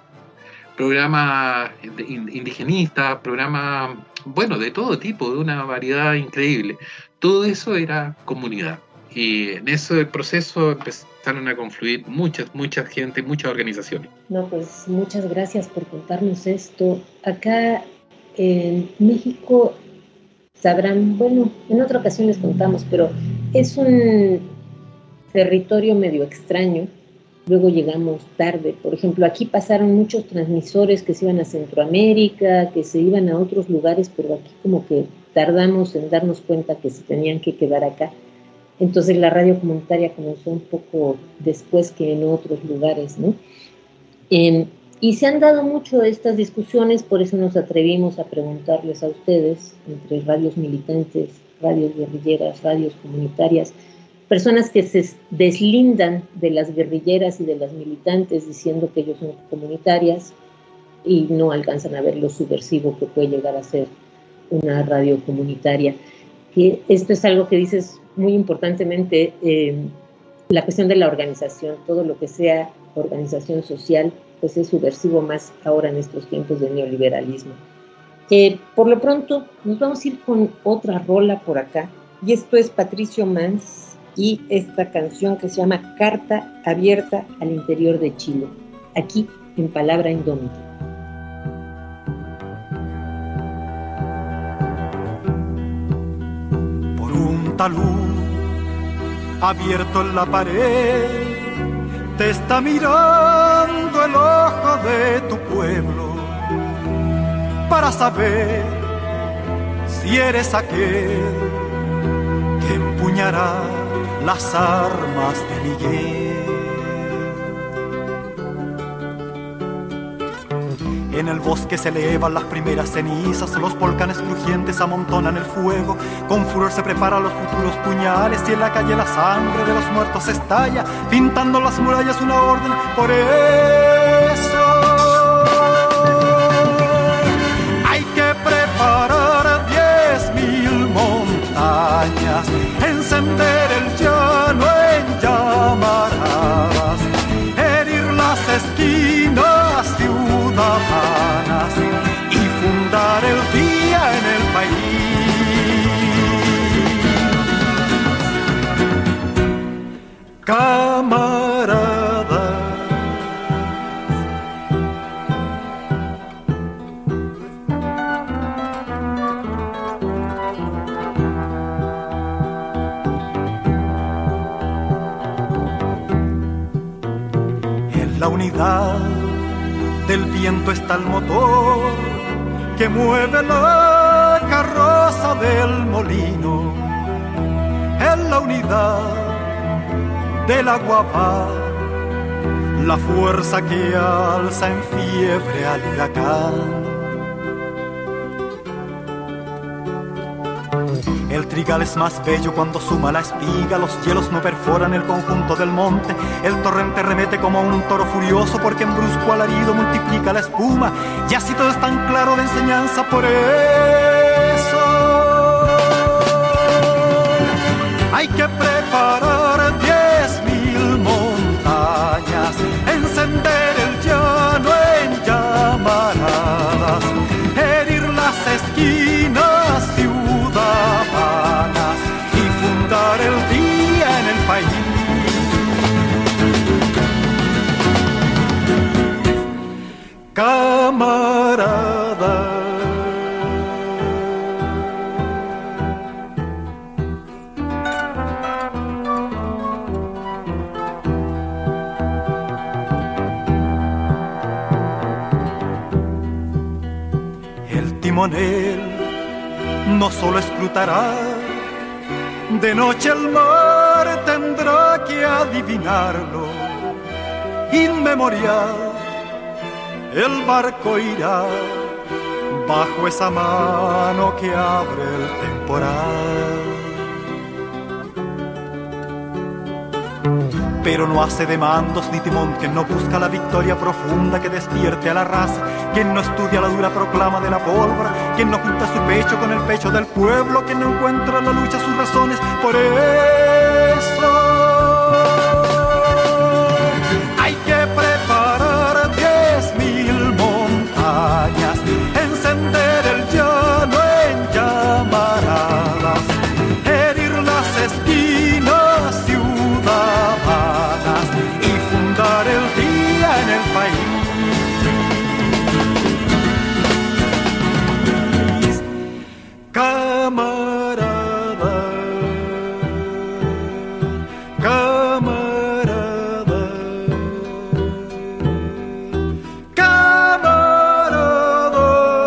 Programa indigenista, programa, bueno, de todo tipo, de una variedad increíble. Todo eso era comunidad. Y en ese proceso empezaron a confluir muchas, mucha gente, muchas organizaciones. No, pues muchas gracias por contarnos esto. Acá en México sabrán, bueno, en otra ocasión les contamos, pero es un territorio medio extraño. Luego llegamos tarde. Por ejemplo, aquí pasaron muchos transmisores que se iban a Centroamérica, que se iban a otros lugares, pero aquí como que tardamos en darnos cuenta que se tenían que quedar acá. Entonces la radio comunitaria comenzó un poco después que en otros lugares, ¿no? Eh, y se han dado mucho estas discusiones, por eso nos atrevimos a preguntarles a ustedes, entre radios militantes, radios guerrilleras, radios comunitarias, personas que se deslindan de las guerrilleras y de las militantes diciendo que ellos son comunitarias y no alcanzan a ver lo subversivo que puede llegar a ser una radio comunitaria. Que esto es algo que dices muy importantemente, eh, la cuestión de la organización, todo lo que sea organización social, pues es subversivo más ahora en estos tiempos de neoliberalismo. Eh, por lo pronto, nos vamos a ir con otra rola por acá, y esto es Patricio Mans y esta canción que se llama Carta Abierta al Interior de Chile, aquí en Palabra Indómita. Talud abierto en la pared, te está mirando el ojo de tu pueblo para saber si eres aquel que empuñará las armas de Miguel. En el bosque se elevan las primeras cenizas, los volcanes crujientes amontonan el fuego, con furor se preparan los futuros puñales y en la calle la sangre de los muertos estalla, pintando las murallas una orden. Por eso encender el llano en llamarás, herir las esquinas ciudadanas y fundar el día en el país. Camarada, la unidad del viento está el motor que mueve la carroza del molino. En la unidad del agua va la fuerza que alza en fiebre al huracán. El trigal es más bello cuando suma la espiga, los hielos no perforan el conjunto del monte, el torrente remete como un toro furioso porque en brusco alarido multiplica la espuma, y así todo es tan claro de enseñanza, por eso hay que preparar diez mil montañas, encender el llano en llamaradas, herir las esquinas ciudadanas y fundar el día en el país. Camarada, el timonel no solo escrutará, de noche el mar tendrá que adivinarlo. Inmemorial el barco irá bajo esa mano que abre el temporal. Pero no hace de mandos ni timón quien no busca la victoria profunda que despierte a la raza, quien no estudia la dura proclama de la pólvora, quien no junta su pecho con el pecho del pueblo, quien no encuentra en la lucha sus razones. Por eso hay que preparar diez mil montañas, encender el llano en llamaradas, herir las esquinas ciudadanas y fundar el día en el país. Camarada, camarada, camarada.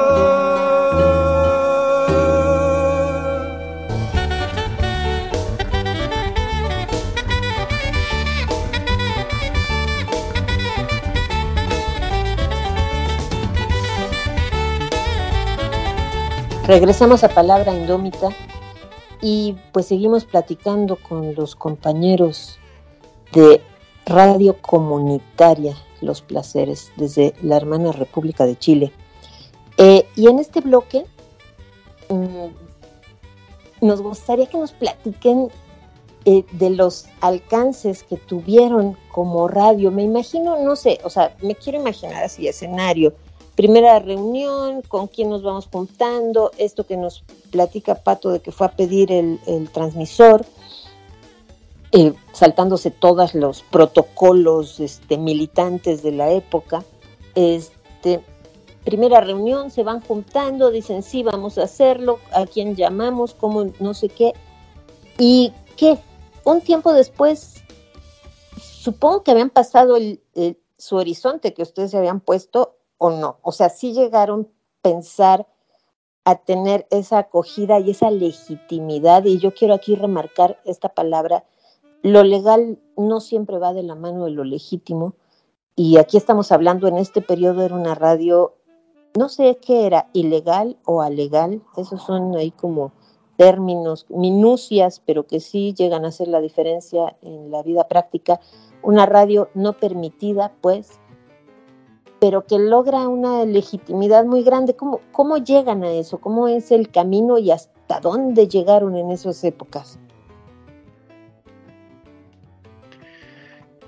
Regresamos a Palabra Indómita y pues seguimos platicando con los compañeros de Radio Comunitaria Los Placeres desde la hermana República de Chile. Eh, y en este bloque mmm, nos gustaría que nos platiquen eh, de los alcances que tuvieron como radio. Me imagino, no sé, o sea, me quiero imaginar así escenario. Primera reunión, con quién nos vamos juntando, esto que nos platica Pato de que fue a pedir el, el transmisor, eh, saltándose todos los protocolos este, militantes de la época. Este, primera reunión, se van juntando, dicen sí, vamos a hacerlo, a quién llamamos, cómo, no sé qué. ¿Y qué? Un tiempo después, supongo que habían pasado el, el, su horizonte que ustedes se habían puesto, o no, o sea, sí llegaron a pensar a tener esa acogida y esa legitimidad, y yo quiero aquí remarcar esta palabra, lo legal no siempre va de la mano de lo legítimo, y aquí estamos hablando, en este periodo era una radio, no sé qué era, ilegal o alegal, esos son ahí como términos, minucias, pero que sí llegan a hacer la diferencia en la vida práctica, una radio no permitida, pues, pero que logra una legitimidad muy grande. ¿Cómo, cómo llegan a eso? ¿Cómo es el camino y hasta dónde llegaron en esas épocas?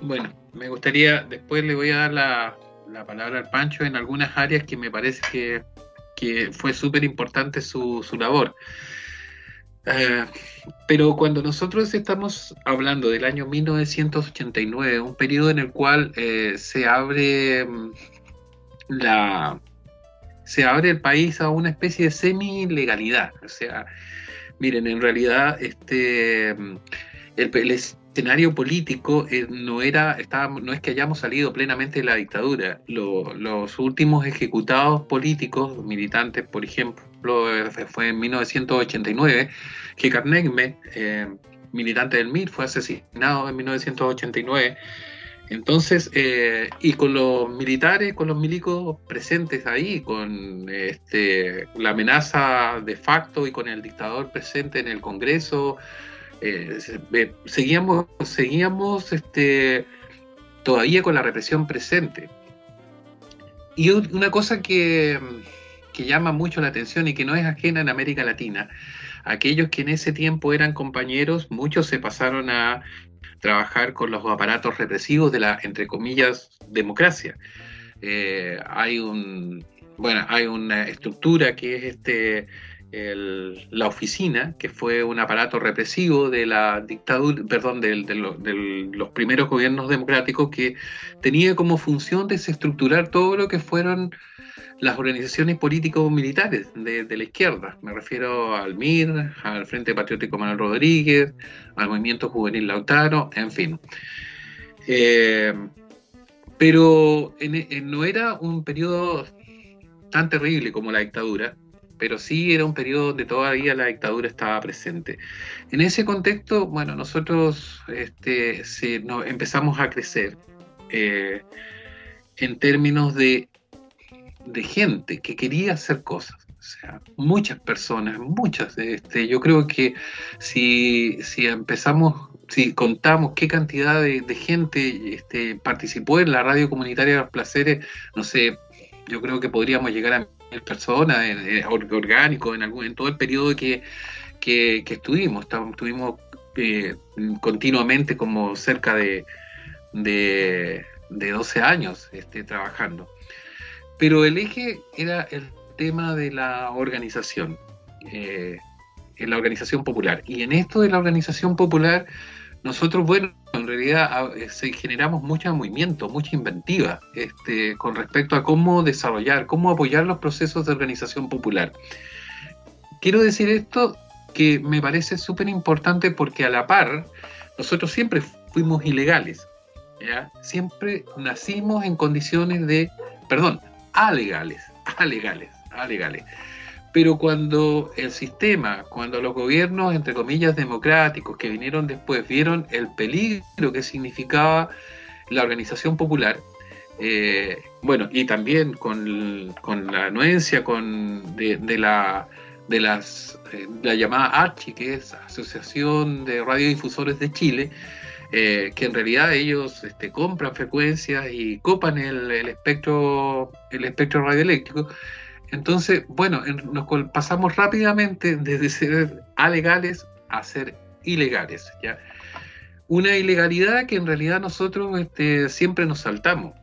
Bueno, me gustaría, después le voy a dar la, la palabra al Pancho en algunas áreas que me parece que, que fue súper importante su, su labor. Uh, pero cuando nosotros estamos hablando del año mil novecientos ochenta y nueve, un periodo en el cual eh, se abre la se abre el país a una especie de semi-legalidad, o sea, miren, en realidad este el, el escenario político eh, no era estaba, no es que hayamos salido plenamente de la dictadura. Lo, los últimos ejecutados políticos militantes, por ejemplo, fue en mil novecientos ochenta y nueve que Carnegie, eh, militante del M I R, fue asesinado en mil novecientos ochenta y nueve. Entonces, eh, y con los militares, con los milicos presentes ahí, con este, la amenaza de facto y con el dictador presente en el Congreso, eh, seguíamos, seguíamos este, todavía con la represión presente. Y una cosa que, que llama mucho la atención y que no es ajena en América Latina, aquellos que en ese tiempo eran compañeros, muchos se pasaron a trabajar con los aparatos represivos de la, entre comillas, democracia. Eh, hay un, bueno, hay una estructura que es este, el, la oficina, que fue un aparato represivo de la dictadura, perdón, de, de, lo, de los primeros gobiernos democráticos, que tenía como función desestructurar todo lo que fueron las organizaciones político-militares de, de la izquierda. Me refiero al M I R, al Frente Patriótico Manuel Rodríguez, al Movimiento Juvenil Lautaro, en fin. Eh, pero en, en, no era un periodo tan terrible como la dictadura, pero sí era un periodo donde todavía la dictadura estaba presente. En ese contexto, bueno, nosotros este, se, no, empezamos a crecer eh, en términos de de gente que quería hacer cosas, o sea, muchas personas, muchas, este, yo creo que si, si empezamos, si contamos qué cantidad de, de gente este, participó en la radio comunitaria de Los Placeres, no sé, yo creo que podríamos llegar a mil personas, eh, orgánicos, en, algún, en todo el periodo que, que, que estuvimos, estuvimos eh, continuamente como cerca de, de, de doce años este, trabajando. Pero el eje era el tema de la organización, eh, en la organización popular. Y en esto de la organización popular, nosotros, bueno, en realidad eh, generamos mucho movimiento, mucha inventiva este, con respecto a cómo desarrollar, cómo apoyar los procesos de organización popular. Quiero decir esto que me parece súper importante porque a la par, nosotros siempre fuimos ilegales, ¿ya? Siempre nacimos en condiciones de, perdón, alegales, alegales, alegales. Pero cuando el sistema, cuando los gobiernos, entre comillas, democráticos que vinieron después, vieron el peligro que significaba la organización popular, eh, bueno, y también con, con la anuencia con, de, de, la, de las, eh, la llamada ARCHI, que es Asociación de Radiodifusores de Chile, Eh, que en realidad ellos este, compran frecuencias y copan el, el espectro el espectro radioeléctrico. Entonces, bueno, en, nos pasamos rápidamente desde ser alegales a ser ilegales, ¿ya? Una ilegalidad que en realidad nosotros este, siempre nos saltamos.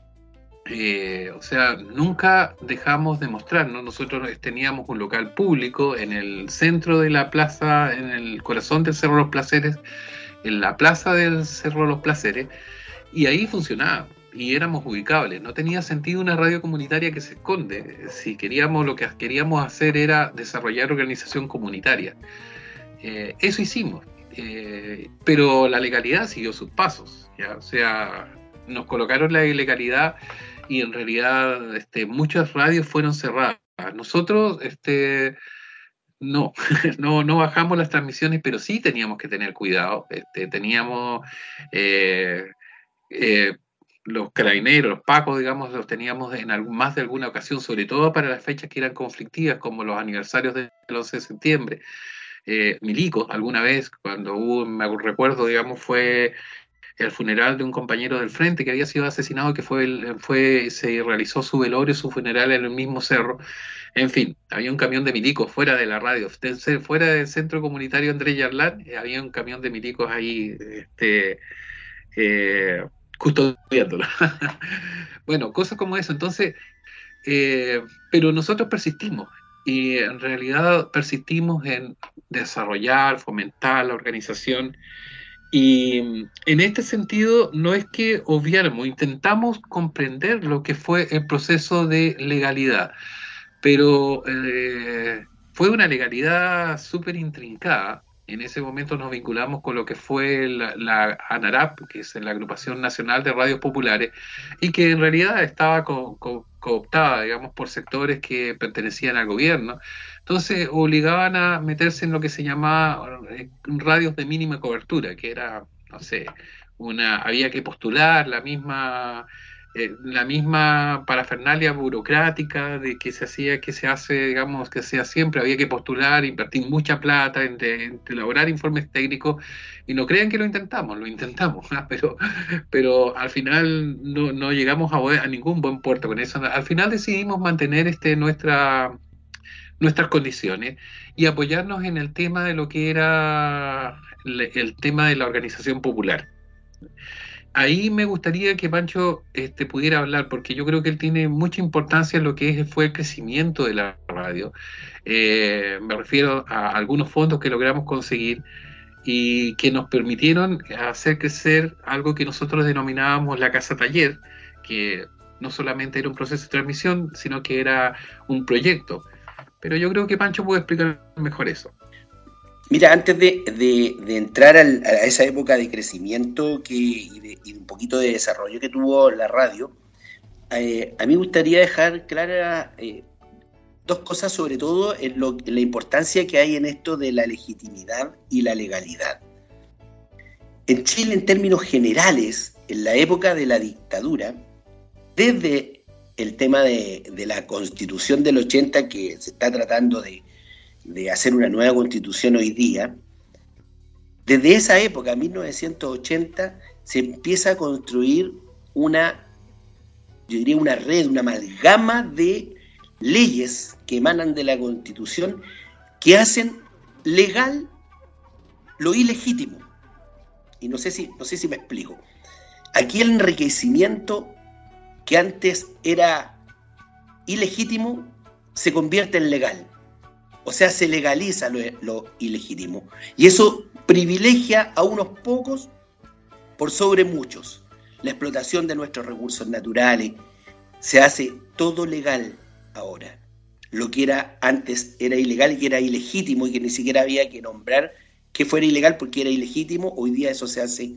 Eh, o sea, nunca dejamos de mostrarnos. Nosotros teníamos un local público en el centro de la plaza, en el corazón del Cerro Los Placeres, en la plaza del Cerro Los Placeres, y ahí funcionaba, y éramos ubicables. No tenía sentido una radio comunitaria que se esconde. Si queríamos, lo que queríamos hacer era desarrollar organización comunitaria. Eh, eso hicimos, eh, pero la legalidad siguió sus pasos, ¿ya? O sea, nos colocaron la ilegalidad y en realidad este, muchas radios fueron cerradas. Nosotros este, No, no, no bajamos las transmisiones, pero sí teníamos que tener cuidado. Este, teníamos eh, eh, los carabineros, los pacos, digamos, los teníamos en algún, más de alguna ocasión, sobre todo para las fechas que eran conflictivas, como los aniversarios del once de septiembre. Eh, milicos, alguna vez, cuando hubo, me recuerdo, digamos, fue el funeral de un compañero del frente que había sido asesinado, que fue, fue se realizó su velorio, su funeral en el mismo cerro. En fin, había un camión de milicos fuera de la radio, fuera del centro comunitario Andrés Yarlán, había un camión de milicos ahí este, eh, custodiándolo. Bueno, cosas como eso. Entonces, eh, pero nosotros persistimos y en realidad persistimos en desarrollar, fomentar la organización. Y en este sentido no es que obviáramos, intentamos comprender lo que fue el proceso de legalidad, pero eh, fue una legalidad súper intrincada. En ese momento nos vinculamos con lo que fue la, la ANARAP, que es la Agrupación Nacional de Radios Populares, y que en realidad estaba co co cooptada, digamos, por sectores que pertenecían al gobierno. Entonces obligaban a meterse en lo que se llamaba eh, radios de mínima cobertura, que era, no sé, una, había que postular la misma... Eh, la misma parafernalia burocrática de que se hacía, que se hace, digamos, que sea siempre, había que postular, invertir mucha plata en, de, en elaborar informes técnicos, y no crean que lo intentamos, lo intentamos, ¿no? pero, pero al final no, no llegamos a, a ningún buen puerto con eso. Al final decidimos mantener este, nuestra, nuestras condiciones y apoyarnos en el tema de lo que era el, el tema de la organización popular. Ahí me gustaría que Pancho este, pudiera hablar, porque yo creo que él tiene mucha importancia en lo que es, fue el crecimiento de la radio. Eh, me refiero a algunos fondos que logramos conseguir y que nos permitieron hacer crecer algo que nosotros denominábamos la Casa Taller, que no solamente era un proceso de transmisión, sino que era un proyecto. Pero yo creo que Pancho puede explicar mejor eso. Mira, antes de, de, de entrar al, a esa época de crecimiento que, y, de, y un poquito de desarrollo que tuvo la radio, eh, a mí me gustaría dejar claras eh, dos cosas, sobre todo en, lo, en la importancia que hay en esto de la legitimidad y la legalidad. En Chile, en términos generales, en la época de la dictadura, desde el tema de, de la Constitución del ochenta, que se está tratando de de hacer una nueva constitución hoy día, desde esa época, mil novecientos ochenta, se empieza a construir una, yo diría una red, una amalgama de leyes que emanan de la Constitución que hacen legal lo ilegítimo. Y no sé si, no sé si me explico. Aquí el enriquecimiento que antes era ilegítimo se convierte en legal. O sea, se legaliza lo, lo ilegítimo. Y eso privilegia a unos pocos por sobre muchos. La explotación de nuestros recursos naturales, se hace todo legal ahora. Lo que era antes era ilegal y que era ilegítimo y que ni siquiera había que nombrar que fuera ilegal porque era ilegítimo, hoy día eso se hace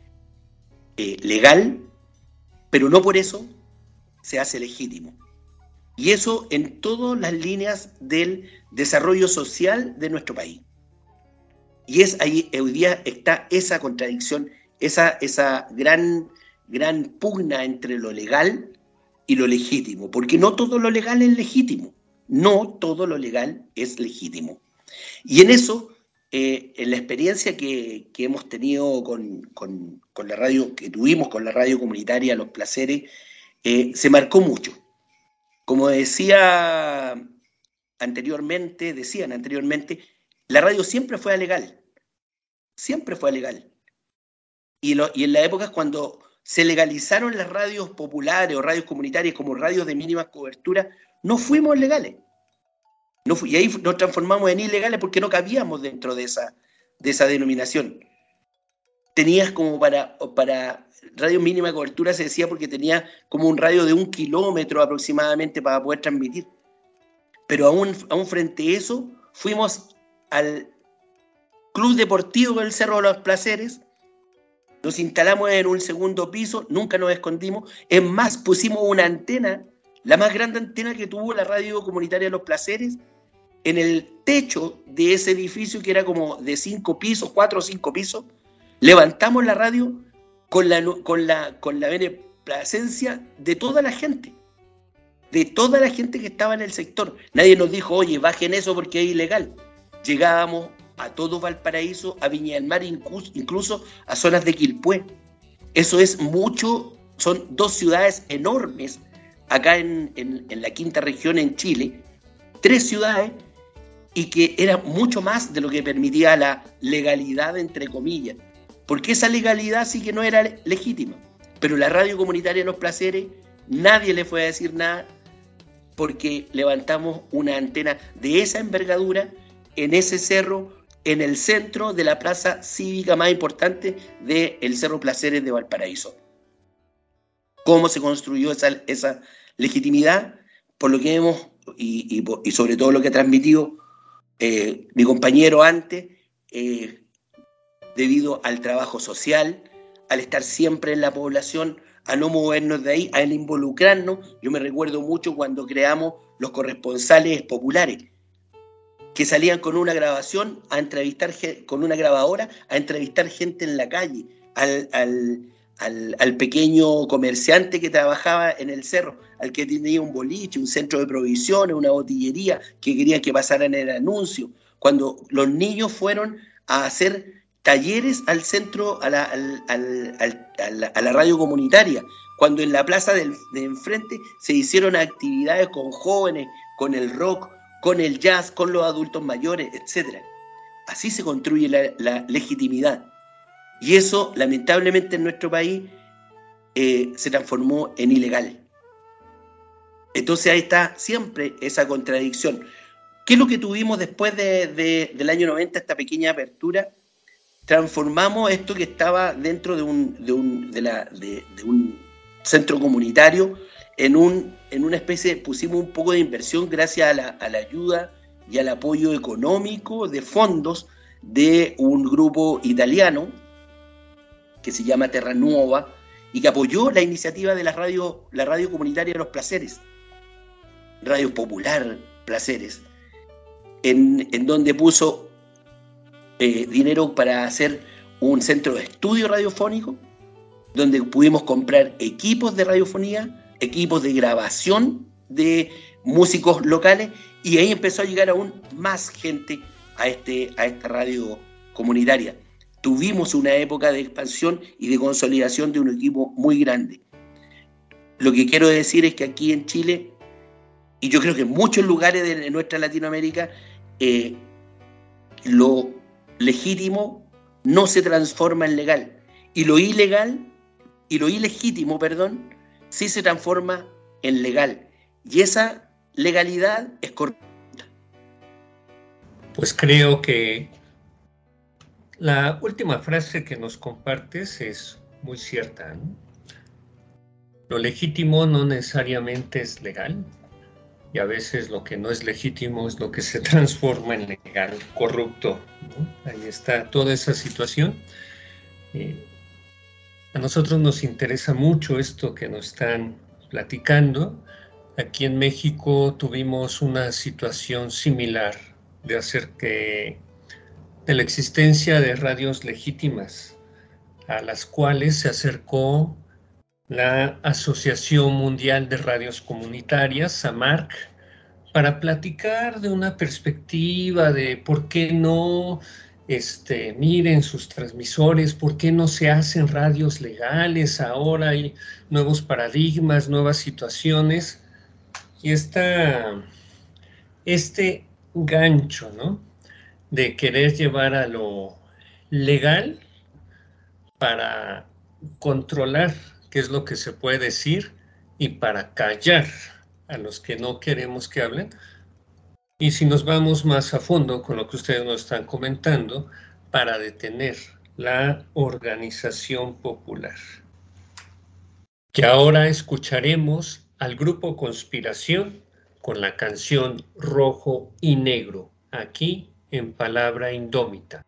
eh, legal, pero no por eso se hace legítimo. Y eso en todas las líneas del desarrollo social de nuestro país. Y es ahí, hoy día está esa contradicción, esa, esa gran, gran pugna entre lo legal y lo legítimo, porque no todo lo legal es legítimo, no todo lo legal es legítimo. Y en eso, eh, en la experiencia que, que hemos tenido con, con, con la radio, que tuvimos con la radio comunitaria Los Placeres, eh, se marcó mucho. Como decía anteriormente, decían anteriormente, la radio siempre fue legal, siempre fue legal. Y, lo, y en la época cuando se legalizaron las radios populares o radios comunitarias como radios de mínima cobertura, no fuimos legales. No fu y ahí nos transformamos en ilegales porque no cabíamos dentro de esa, de esa denominación. Tenías como para... para radio mínima cobertura se decía porque tenía como un radio de un kilómetro aproximadamente para poder transmitir. Pero aún, aún frente a eso, fuimos al Club Deportivo del Cerro de los Placeres, nos instalamos en un segundo piso, nunca nos escondimos, es más, pusimos una antena, la más grande antena que tuvo la radio comunitaria Los Placeres, en el techo de ese edificio que era como de cinco pisos, cuatro o cinco pisos, levantamos la radio con la, con la, con la beneplacencia de toda la gente, de toda la gente que estaba en el sector. Nadie nos dijo, oye, bajen eso porque es ilegal. Llegábamos a todo Valparaíso, a Viña del Mar, incluso, incluso a zonas de Quilpué. Eso es mucho, son dos ciudades enormes acá en, en, en la quinta región en Chile, tres ciudades, y que era mucho más de lo que permitía la legalidad, entre comillas. Porque esa legalidad sí que no era legítima, Pero la radio comunitaria Los Placeres, nadie le fue a decir nada porque levantamos una antena de esa envergadura en ese cerro, en el centro de la plaza cívica más importante del Cerro Placeres de Valparaíso. ¿Cómo se construyó esa, esa legitimidad? Por lo que hemos, y, y, y sobre todo lo que ha transmitido eh, mi compañero antes, eh, debido al trabajo social, al estar siempre en la población, a no movernos de ahí, a involucrarnos. Yo me recuerdo mucho cuando creamos los corresponsales populares, que salían con una grabación a entrevistar, con una grabadora a entrevistar gente en la calle, al, al, al, al pequeño comerciante que trabajaba en el cerro, al que tenía un boliche, un centro de provisiones, una botillería, que quería que pasaran el anuncio. Cuando los niños fueron a hacer talleres al centro, a la, al, al, al, a la, a la radio comunitaria, cuando en la plaza del, de enfrente se hicieron actividades con jóvenes, con el rock, con el jazz, con los adultos mayores, etcétera. Así se construye la, la legitimidad. Y eso, lamentablemente, en nuestro país eh, se transformó en ilegal. Entonces ahí está siempre esa contradicción. ¿Qué es lo que tuvimos después de, de, del año noventa, esta pequeña apertura? Transformamos esto que estaba dentro de un, de un, de la, de, de un centro comunitario en, un, en una especie, pusimos un poco de inversión gracias a la, a la ayuda y al apoyo económico de fondos de un grupo italiano que se llama Terra Nuova y que apoyó la iniciativa de la radio, la radio comunitaria Los Placeres, Radio Popular Placeres, en, en donde puso Eh, dinero para hacer un centro de estudio radiofónico, donde pudimos comprar equipos de radiofonía, equipos de grabación de músicos locales, y ahí empezó a llegar aún más gente a, este, a esta radio comunitaria. Tuvimos una época de expansión y de consolidación de un equipo muy grande. Lo que quiero decir es que aquí en Chile, y yo creo que en muchos lugares de nuestra Latinoamérica, eh, lo legítimo no se transforma en legal, y lo ilegal y lo ilegítimo, perdón, sí se transforma en legal, y esa legalidad es corrupta. Pues creo que la última frase que nos compartes es muy cierta, ¿no? Lo legítimo no necesariamente es legal, y a veces lo que no es legítimo es lo que se transforma en legal, corrupto, ¿no? Ahí está toda esa situación. Eh, a nosotros nos interesa mucho esto que nos están platicando. Aquí en México tuvimos una situación similar de hacer que de la existencia de radios legítimas, a las cuales se acercó la Asociación Mundial de Radios Comunitarias, AMARC, para platicar de una perspectiva de por qué no este, miren sus transmisores, por qué no se hacen radios legales, ahora hay nuevos paradigmas, nuevas situaciones, y esta, este gancho, ¿no?, de querer llevar a lo legal para controlar qué es lo que se puede decir y para callar a los que no queremos que hablen. Y si nos vamos más a fondo con lo que ustedes nos están comentando, para detener la organización popular. Que ahora escucharemos al grupo Conspiración con la canción Rojo y Negro, aquí en Palabra Indómita.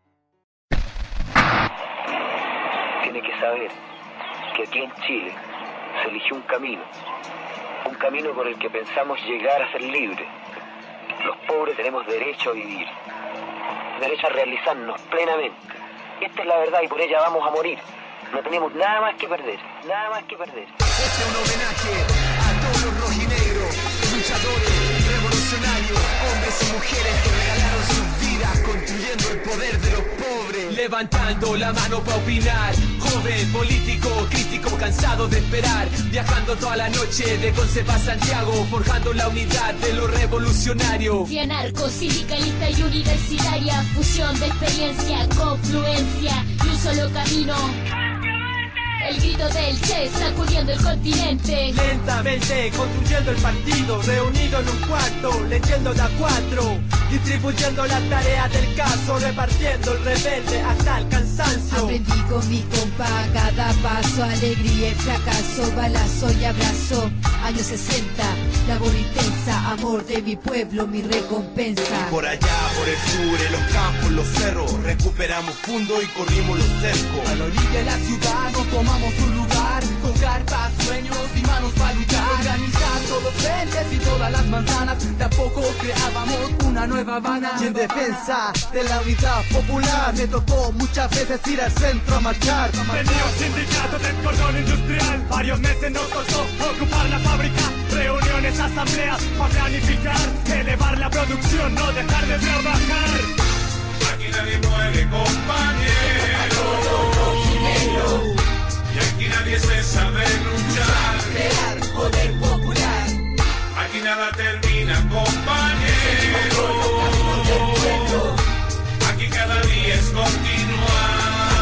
Tiene que saber que aquí en Chile se eligió un camino, un camino por el que pensamos llegar a ser libres. Los pobres tenemos derecho a vivir, derecho a realizarnos plenamente. Esta es la verdad y por ella vamos a morir. No tenemos nada más que perder, nada más que perder. Este es un homenaje a todos los rojinegros, luchadores, revolucionarios, hombres y mujeres que regalaron sus vidas construyendo el poder de los pobres. Levantando la mano para opinar, joven, político, crítico, cansado de esperar, viajando toda la noche de Conce a Santiago, forjando la unidad de los revolucionarios. Y anarco, sindicalista y universitaria, fusión de experiencia, confluencia y un solo camino. El grito del Che sacudiendo el continente. Lentamente construyendo el partido, reunido en un cuarto, leyendo de a cuatro, distribuyendo la tarea del caso, repartiendo el rebelde hasta el cansancio. Aprendí con mi compa cada paso, alegría y fracaso, balazo y abrazo. Años sesenta, labor intensa, amor de mi pueblo, mi recompensa. Y por allá, por el sur, en los campos, los cerros, recuperamos fundos y corrimos los cercos. A la orilla de la ciudad nos tomamos un lugar, con carpas, sueños y manos para luchar. Organizar todos los frentes y todas las manzanas, de a poco creábamos una nueva Habana. Y en defensa de la unidad popular, me tocó muchas veces ir al centro a marchar. Venía un sindicato del cordón industrial, varios meses nos costó ocupar la fábrica. Reuniones, asambleas, para planificar, elevar la producción, no dejar de trabajar. Aquí nadie muere, compañero, y aquí nadie se sabe luchar, crear poder popular. Aquí nada termina, compañero, aquí cada día es continuar.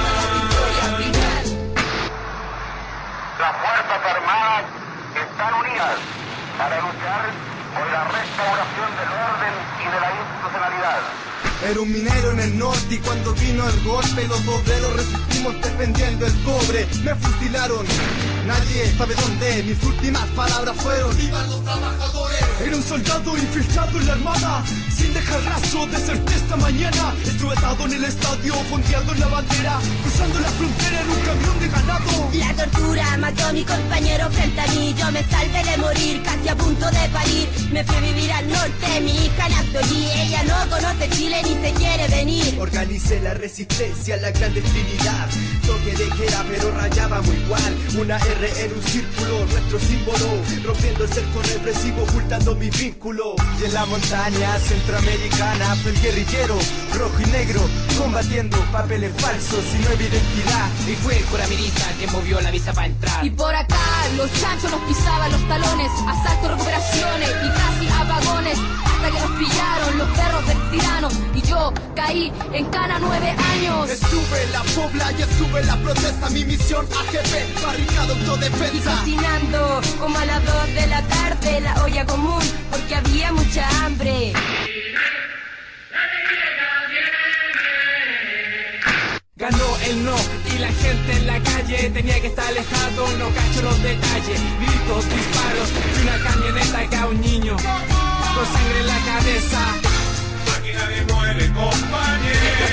Las Fuerzas Armadas están unidas para luchar por la restauración del orden y de la institucionalidad. Era un minero en el norte y cuando vino el golpe los obreros resistimos defendiendo el cobre. Me fusilaron, nadie sabe dónde, mis últimas palabras fueron: ¡vivan los trabajadores! Era un soldado infiltrado en la armada, sin dejar rastro, deserté esta mañana. Estuve atado en el estadio, fondeando en la bandera, cruzando la frontera en un camión de ganado. La tortura mató a mi compañero frente a mí, yo me salvé de morir, casi a punto de parir. Me fui a vivir al norte, mi hija nació allí, ella no conoce Chile ni se quiere venir. Organicé la resistencia, la clandestinidad, toque de queda pero rayábamos igual. Una R en un círculo, nuestro símbolo, rompiendo el cerco represivo, ocultando mi vínculo. Y en la montaña centroamericana fue el guerrillero, rojo y negro, combatiendo papeles falsos y nueva identidad. Y fue el juramirista que movió la visa para entrar. Y por acá los chanchos nos pisaban los talones, asaltos, recuperaciones y casi apagones, hasta que nos pillaron los perros del tirano. Y yo caí en cana nueve años. Estuve en la pobla y estuve en la protesta. Mi misión A G P, barricada autodefensa. Y cocinando como a las dos de la tarde la olla común, porque había mucha hambre. Ganó el no y la gente en la calle tenía que estar alejado, no cacho los detalles. Gritos, disparos y una camioneta que a un niño con sangre en la cabeza. Aquí nadie muere, compañero,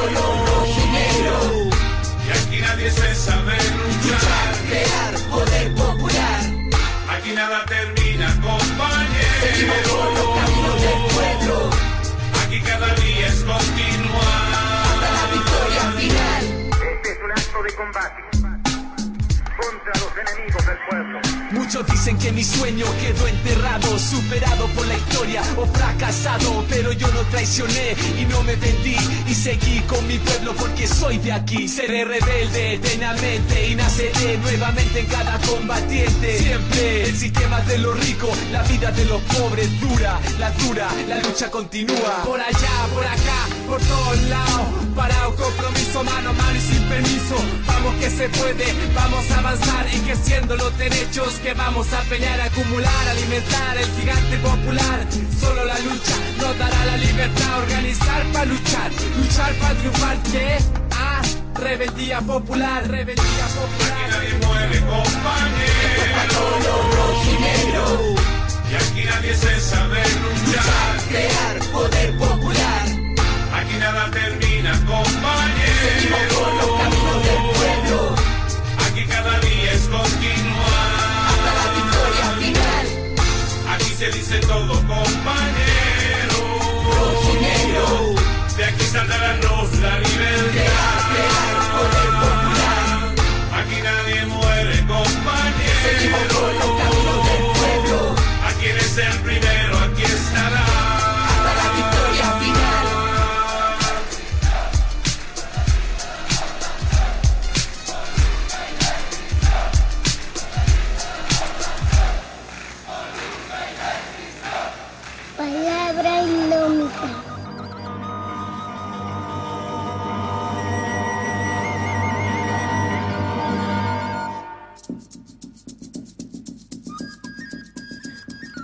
y aquí nadie se sabe luchar, crear poder popular. Aquí nada termina, compañero, seguimos por los caminos del pueblo. Aquí cada día es continuar hasta la victoria final. Este es un acto de combate contra los enemigos del pueblo. Muchos dicen que mi sueño quedó enterrado, superado por la historia o fracasado, pero yo no traicioné y no me vendí y seguí con mi pueblo porque soy de aquí. Seré rebelde eternamente y naceré nuevamente en cada combatiente. Siempre el sistema es de los ricos, la vida de los pobres dura, la dura, la lucha continúa. Por allá, por acá, por todos lados, parado, compromiso, mano a mano y sin permiso. Vamos que se puede, vamos a avanzar enriqueciendo los derechos que vamos a pelear, acumular, alimentar el gigante popular. Solo la lucha nos dará la libertad, organizar para luchar, luchar para triunfar. ¿Qué? Ah, rebeldía popular, rebeldía popular. Aquí nadie muere, compañero, rojinegro, y aquí nadie se sabe luchar, crear poder popular. Aquí nada termina, compañero, seguimos por los caminos del pueblo. Aquí cada día es continuar hasta la victoria final. Aquí se dice todo, compañero, rojinegro, de aquí saldrá-nos la libertad. Crear, crear poder popular. Aquí nadie muere, compañero,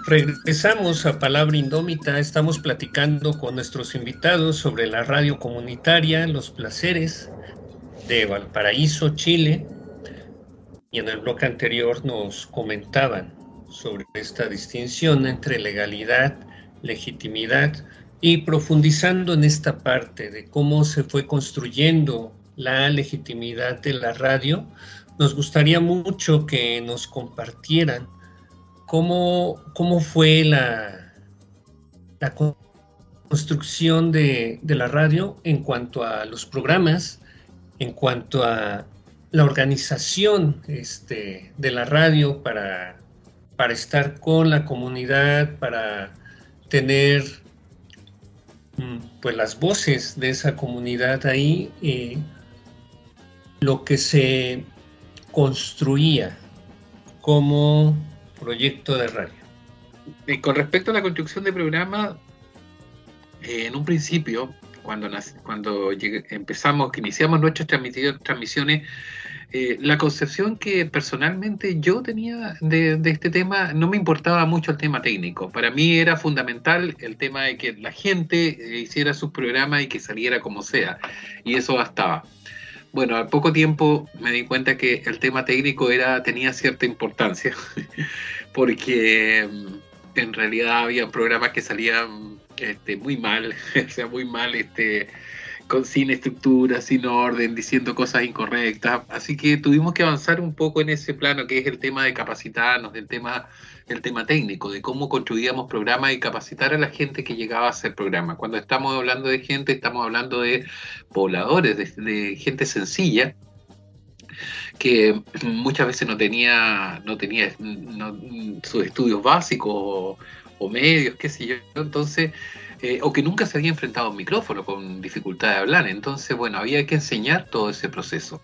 Regresamos a Palabra Indómita. Estamos platicando con nuestros invitados sobre la radio comunitaria Los Placeres de Valparaíso, Chile. Y en el bloque anterior nos comentaban sobre esta distinción entre legalidad, legitimidad, y profundizando en esta parte de cómo se fue construyendo la legitimidad de la radio, nos gustaría mucho que nos compartieran cómo, cómo fue la, la construcción de, de la radio en cuanto a los programas, en cuanto a la organización este, de la radio para, para estar con la comunidad, para tener pues las voces de esa comunidad ahí, eh, lo que se construía como proyecto de radio. Y con respecto a la construcción de programa, eh, en un principio, cuando, cuando llegué, empezamos, que iniciamos nuestras transmisiones, eh, la concepción que personalmente yo tenía de, de este tema, no me importaba mucho el tema técnico. Para mí era fundamental el tema de que la gente hiciera su programa y que saliera como sea, y eso bastaba. Bueno, al poco tiempo me di cuenta que el tema técnico era, tenía cierta importancia, porque en realidad había programas que salían este, muy mal, o sea, muy mal, este, con, sin estructura, sin orden, diciendo cosas incorrectas. Así que tuvimos que avanzar un poco en ese plano, que es el tema de capacitarnos, el tema, el tema técnico, de cómo construíamos programas y capacitar a la gente que llegaba a hacer programas. Cuando estamos hablando de gente, estamos hablando de pobladores, de, de gente sencilla, que muchas veces no tenía, no tenía no, sus estudios básicos o, o medios, qué sé yo, entonces, eh, o que nunca se había enfrentado a un micrófono con dificultad de hablar. Entonces, bueno, había que enseñar todo ese proceso.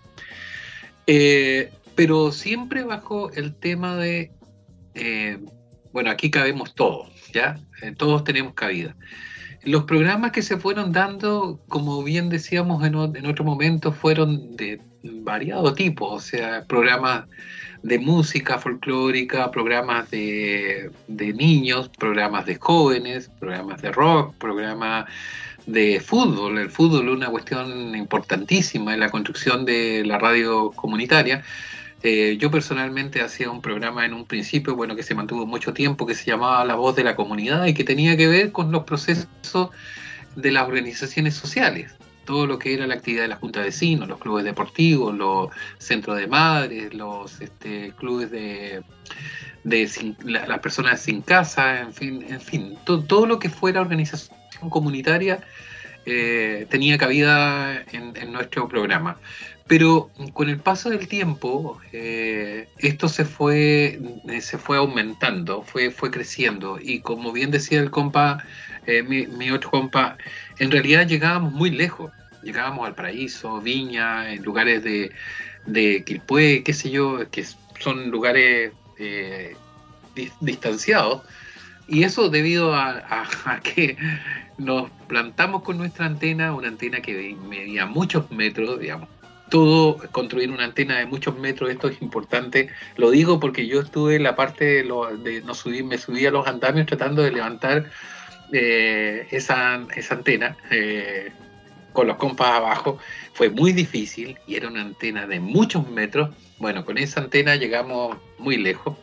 Eh, pero siempre bajo el tema de, eh, bueno, aquí cabemos todos, ¿ya? Eh, todos tenemos cabida. Los programas que se fueron dando, como bien decíamos en, en otro momento, fueron de variado tipo, o sea, programas de música folclórica, programas de, de niños, programas de jóvenes, programas de rock, programas de fútbol. El fútbol es una cuestión importantísima en la construcción de la radio comunitaria. Eh, yo personalmente hacía un programa en un principio, bueno, que se mantuvo mucho tiempo, que se llamaba La Voz de la Comunidad y que tenía que ver con los procesos de las organizaciones sociales. Todo lo que era la actividad de la Junta de Vecinos, los clubes deportivos, los centros de madres, los este, clubes de, de sin, la, las personas sin casa, en fin, en fin, to, todo lo que fuera organización comunitaria eh, tenía cabida en, en nuestro programa. Pero con el paso del tiempo, eh, esto se fue, eh, se fue aumentando, fue, fue creciendo, y como bien decía el compa, eh, mi, mi otro compa, en realidad llegábamos muy lejos, llegábamos al Paraíso, Viña, en lugares de, de Quilpué, qué sé yo, que son lugares eh, di, distanciados, y eso debido a, a, a que nos plantamos con nuestra antena, una antena que medía muchos metros, digamos. Todo, construir una antena de muchos metros, esto es importante. Lo digo porque yo estuve en la parte de, lo, de no subir, me subí a los andamios tratando de levantar eh, esa, esa antena eh, con los compas abajo. Fue muy difícil y era una antena de muchos metros. Bueno, con esa antena llegamos muy lejos.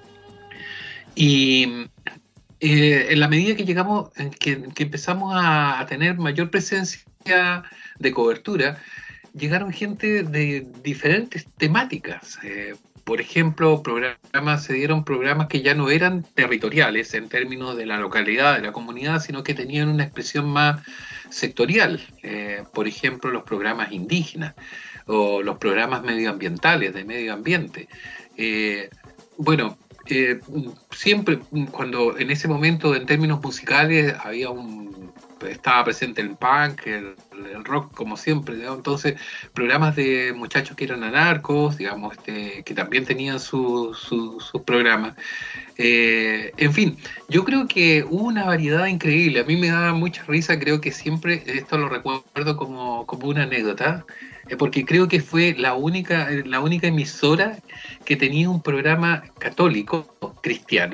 Y eh, en la medida que llegamos, que, que empezamos a, a tener mayor presencia de cobertura, llegaron gente de diferentes temáticas. Eh, por ejemplo, programas, se dieron programas que ya no eran territoriales en términos de la localidad, de la comunidad, sino que tenían una expresión más sectorial. Eh, por ejemplo, los programas indígenas o los programas medioambientales, de medio ambiente. Eh, bueno, eh, siempre cuando en ese momento en términos musicales había un estaba presente el punk, el, el rock, como siempre, ¿no? Entonces programas de muchachos que eran anarcos, digamos, este, que también tenían sus su, su programas. Eh, en fin, yo creo que hubo una variedad increíble. A mí me da mucha risa, creo que siempre, esto lo recuerdo como, como una anécdota, eh, porque creo que fue la única, la única emisora que tenía un programa católico, cristiano,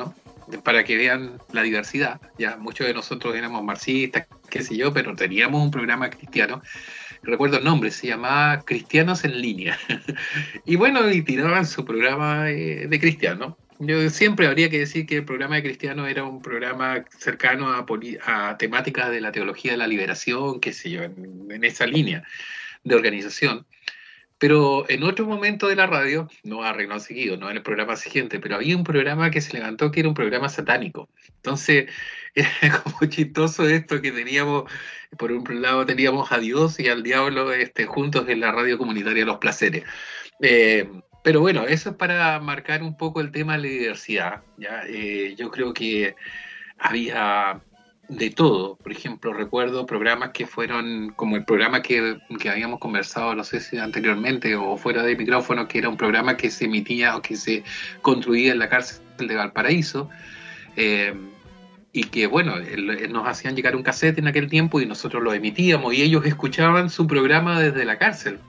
para que vean la diversidad. Ya muchos de nosotros éramos marxistas, qué sé yo, pero teníamos un programa cristiano. Recuerdo el nombre, se llamaba Cristianos en Línea. Y bueno, y tiraban su programa eh, de cristiano. Yo siempre habría que decir que el programa de cristiano era un programa cercano a, a temáticas de la teología de la liberación, qué sé yo, en, en esa línea de organización. Pero en otro momento de la radio, no arregló seguido, no en el programa siguiente, pero había un programa que se levantó que era un programa satánico. Entonces, era como chistoso esto que teníamos, por un lado teníamos a Dios y al diablo este, juntos en la radio comunitaria Los Placeres. Eh, pero bueno, eso es para marcar un poco el tema de la diversidad, ¿ya? Eh, yo creo que había de todo. Por ejemplo, recuerdo programas que fueron como el programa que, que habíamos conversado, no sé si anteriormente o fuera de micrófono, que era un programa que se emitía o que se construía en la cárcel de Valparaíso, eh, y que bueno, el, nos hacían llegar un cassette en aquel tiempo y nosotros lo emitíamos y ellos escuchaban su programa desde la cárcel,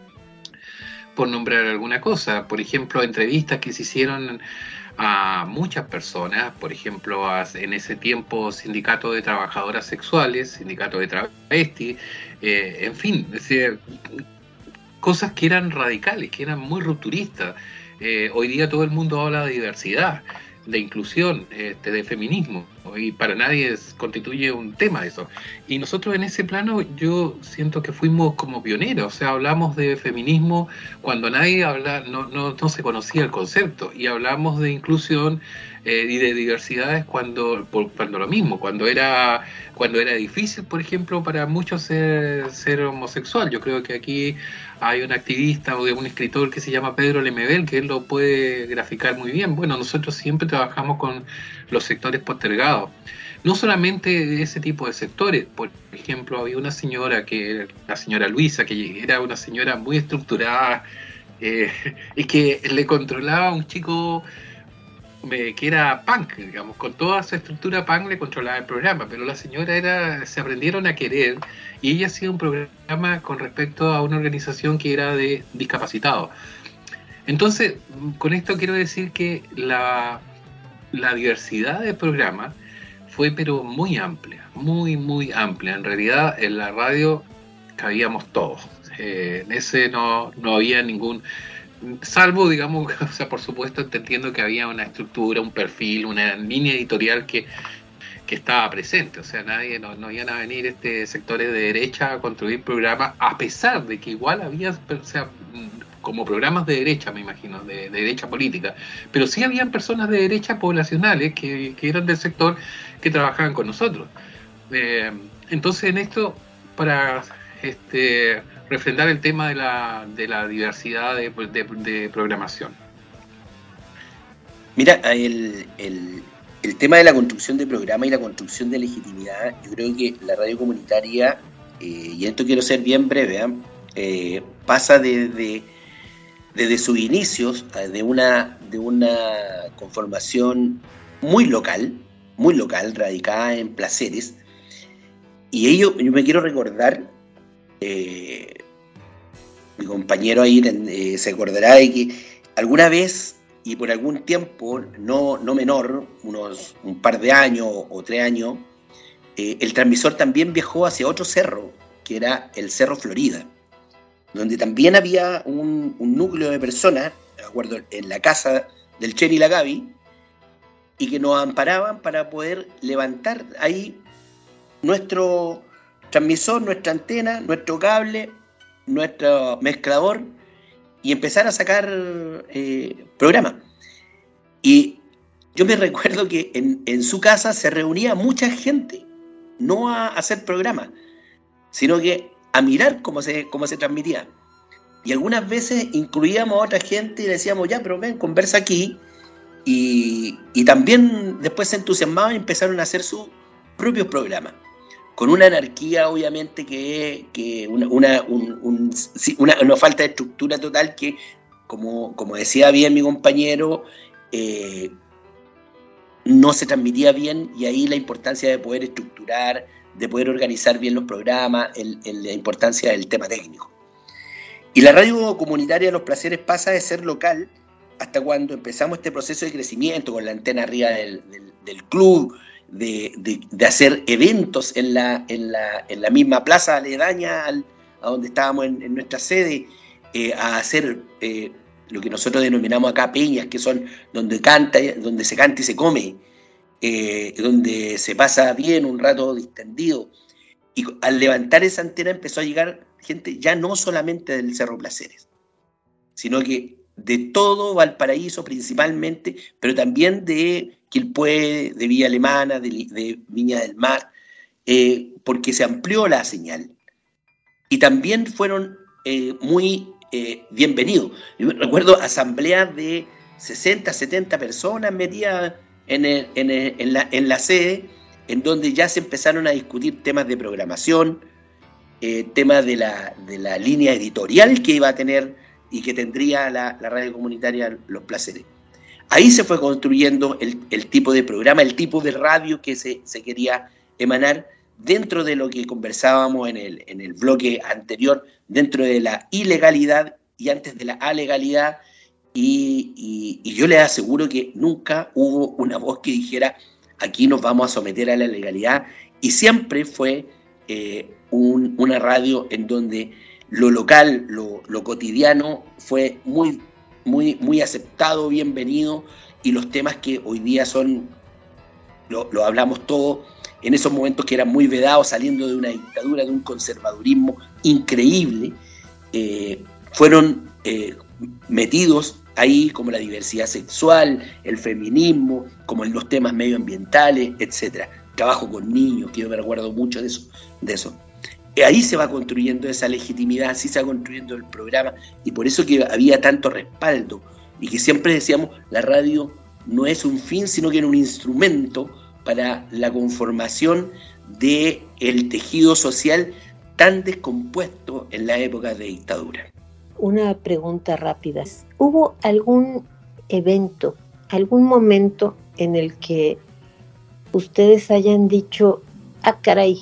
por nombrar alguna cosa. Por ejemplo, entrevistas que se hicieron a muchas personas, por ejemplo, a, en ese tiempo sindicato de trabajadoras sexuales, sindicato de travestis, eh, en fin, es decir, cosas que eran radicales, que eran muy rupturistas. Eh, hoy día todo el mundo habla de diversidad, de inclusión, este, de feminismo, y para nadie es, constituye un tema eso. Y nosotros en ese plano yo siento que fuimos como pioneros, o sea, hablamos de feminismo cuando nadie habla, no, no, no se conocía el concepto, y hablamos de inclusión eh, y de diversidades cuando, por, cuando lo mismo, cuando era, cuando era difícil, por ejemplo, para muchos ser, ser homosexual. Yo creo que aquí hay un activista o de un escritor que se llama Pedro Lemebel, que él lo puede graficar muy bien. Bueno, nosotros siempre trabajamos con los sectores postergados. No solamente ese tipo de sectores. Por ejemplo, había una señora, que la señora Luisa, que era una señora muy estructurada eh, y que le controlaba a un chico eh, que era punk, digamos, con toda su estructura punk le controlaba el programa, pero la señora era, se aprendieron a querer y ella hacía un programa con respecto a una organización que era de discapacitados. Entonces, con esto quiero decir que la, la diversidad de programas fue pero muy amplia, muy, muy amplia. En realidad, en la radio cabíamos todos. Eh, en ese no, no había ningún... Salvo, digamos, o sea, por supuesto, entendiendo que había una estructura, un perfil, una línea editorial que, que estaba presente. O sea, nadie, no, no iban a venir este, sectores de derecha a construir programas, a pesar de que igual había, o sea, como programas de derecha, me imagino, de, de derecha política, pero sí habían personas de derecha poblacionales que, que eran del sector que trabajaban con nosotros. Eh, entonces, en esto, para este, refrendar el tema de la, de la diversidad de, de, de programación. Mira, el, el, el tema de la construcción de programa y la construcción de legitimidad, yo creo que la radio comunitaria, eh, y esto quiero ser bien breve, ¿eh? Eh, pasa desde de, desde sus inicios de una, de una conformación muy local, muy local, radicada en Placeres, y ello, yo me quiero recordar, eh, mi compañero ahí eh, se acordará de que alguna vez y por algún tiempo, no, no menor, unos un par de años o tres años, eh, el transmisor también viajó hacia otro cerro, que era el Cerro Florida, donde también había un, un núcleo de personas, de acuerdo, en la casa del Cheri y la Gaby, y que nos amparaban para poder levantar ahí nuestro transmisor, nuestra antena, nuestro cable, nuestro mezclador, y empezar a sacar eh, programas. Y yo me recuerdo que en, en su casa se reunía mucha gente, no a hacer programas, sino que a mirar cómo se, cómo se transmitía. Y algunas veces incluíamos a otra gente y le decíamos, ya, pero ven, conversa aquí. Y, y también después se entusiasmaban y empezaron a hacer sus propios programas. Con una anarquía, obviamente, que, que una, una, un, un, una, una falta de estructura total que, como, como decía bien mi compañero, eh, no se transmitía bien, y ahí la importancia de poder estructurar, de poder organizar bien los programas, el, el, la importancia del tema técnico. Y la radio comunitaria Los Placeres pasa de ser local hasta cuando empezamos este proceso de crecimiento con la antena arriba del, del, del club, de, de, de hacer eventos en la, en la, en la misma plaza aledaña al, a donde estábamos en, en nuestra sede, eh, a hacer eh, lo que nosotros denominamos acá peñas, que son donde canta, donde se canta y se come, eh, donde se pasa bien un rato distendido. Y al levantar esa antena empezó a llegar gente ya no solamente del Cerro Placeres, sino que de todo Valparaíso principalmente, pero también de Quilpué, de Villa Alemana, de, de Viña del Mar, eh, porque se amplió la señal. Y también fueron eh, muy eh, bienvenidos. Yo recuerdo asambleas de sesenta, setenta personas metidas en, el, en, el, en, la, en la sede, en donde ya se empezaron a discutir temas de programación, eh, temas de la, de la línea editorial que iba a tener y que tendría la, la radio comunitaria Los Placeres. Ahí se fue construyendo el, el tipo de programa, el tipo de radio que se, se quería emanar dentro de lo que conversábamos en el, en el bloque anterior, dentro de la ilegalidad y antes de la alegalidad, y, y, y yo les aseguro que nunca hubo una voz que dijera aquí nos vamos a someter a la legalidad, y siempre fue eh, un, una radio en donde lo local, lo, lo cotidiano fue muy, muy, muy aceptado, bienvenido, y los temas que hoy día son, lo, lo hablamos todo, en esos momentos que eran muy vedados, saliendo de una dictadura, de un conservadurismo increíble, eh, fueron eh, metidos ahí, como la diversidad sexual, el feminismo, como en los temas medioambientales, etcétera. Trabajo con niños, que yo me recuerdo mucho de eso, de eso. Ahí se va construyendo esa legitimidad, así se va construyendo el programa, y por eso que había tanto respaldo, y que siempre decíamos, la radio no es un fin, sino que era un instrumento para la conformación del tejido social tan descompuesto en la época de dictadura. Una pregunta rápida. ¿Hubo algún evento, algún momento en el que ustedes hayan dicho, ah, caray,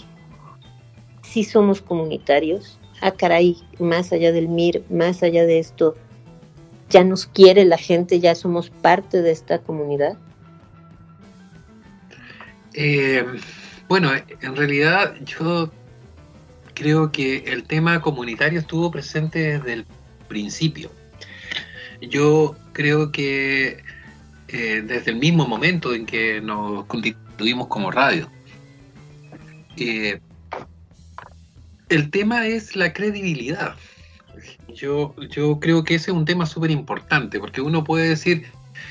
sí somos comunitarios, ah, caray, más allá del M I R, más allá de esto, ya nos quiere la gente, ya somos parte de esta comunidad? Eh, bueno, en realidad yo creo que el tema comunitario estuvo presente desde el principio. Yo creo que eh, desde el mismo momento en que nos constituimos como radio. Eh, el tema es la credibilidad. Yo, yo creo que ese es un tema súper importante, porque uno puede decir,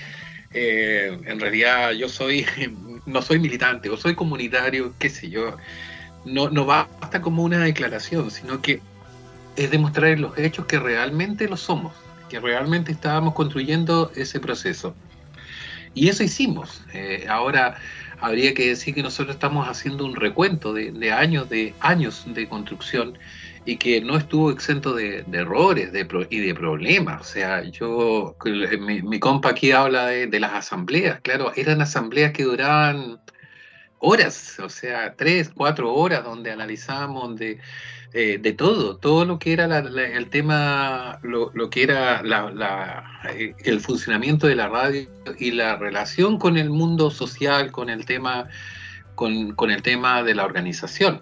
eh, en realidad yo soy, no soy militante o soy comunitario, qué sé yo. No, no basta como una declaración, sino que es demostrar en los hechos que realmente lo somos, que realmente estábamos construyendo ese proceso. Y eso hicimos. Eh, ahora habría que decir que nosotros estamos haciendo un recuento de, de años de años de construcción y que no estuvo exento de, de errores de pro, y de problemas. O sea, yo, mi, mi compa aquí habla de, de las asambleas. Claro, eran asambleas que duraban horas, o sea, tres, cuatro horas, donde analizábamos de, eh, de todo, todo lo que era la, la, el tema, lo, lo que era la, la, el funcionamiento de la radio y la relación con el mundo social, con el tema, con, con el tema de la organización.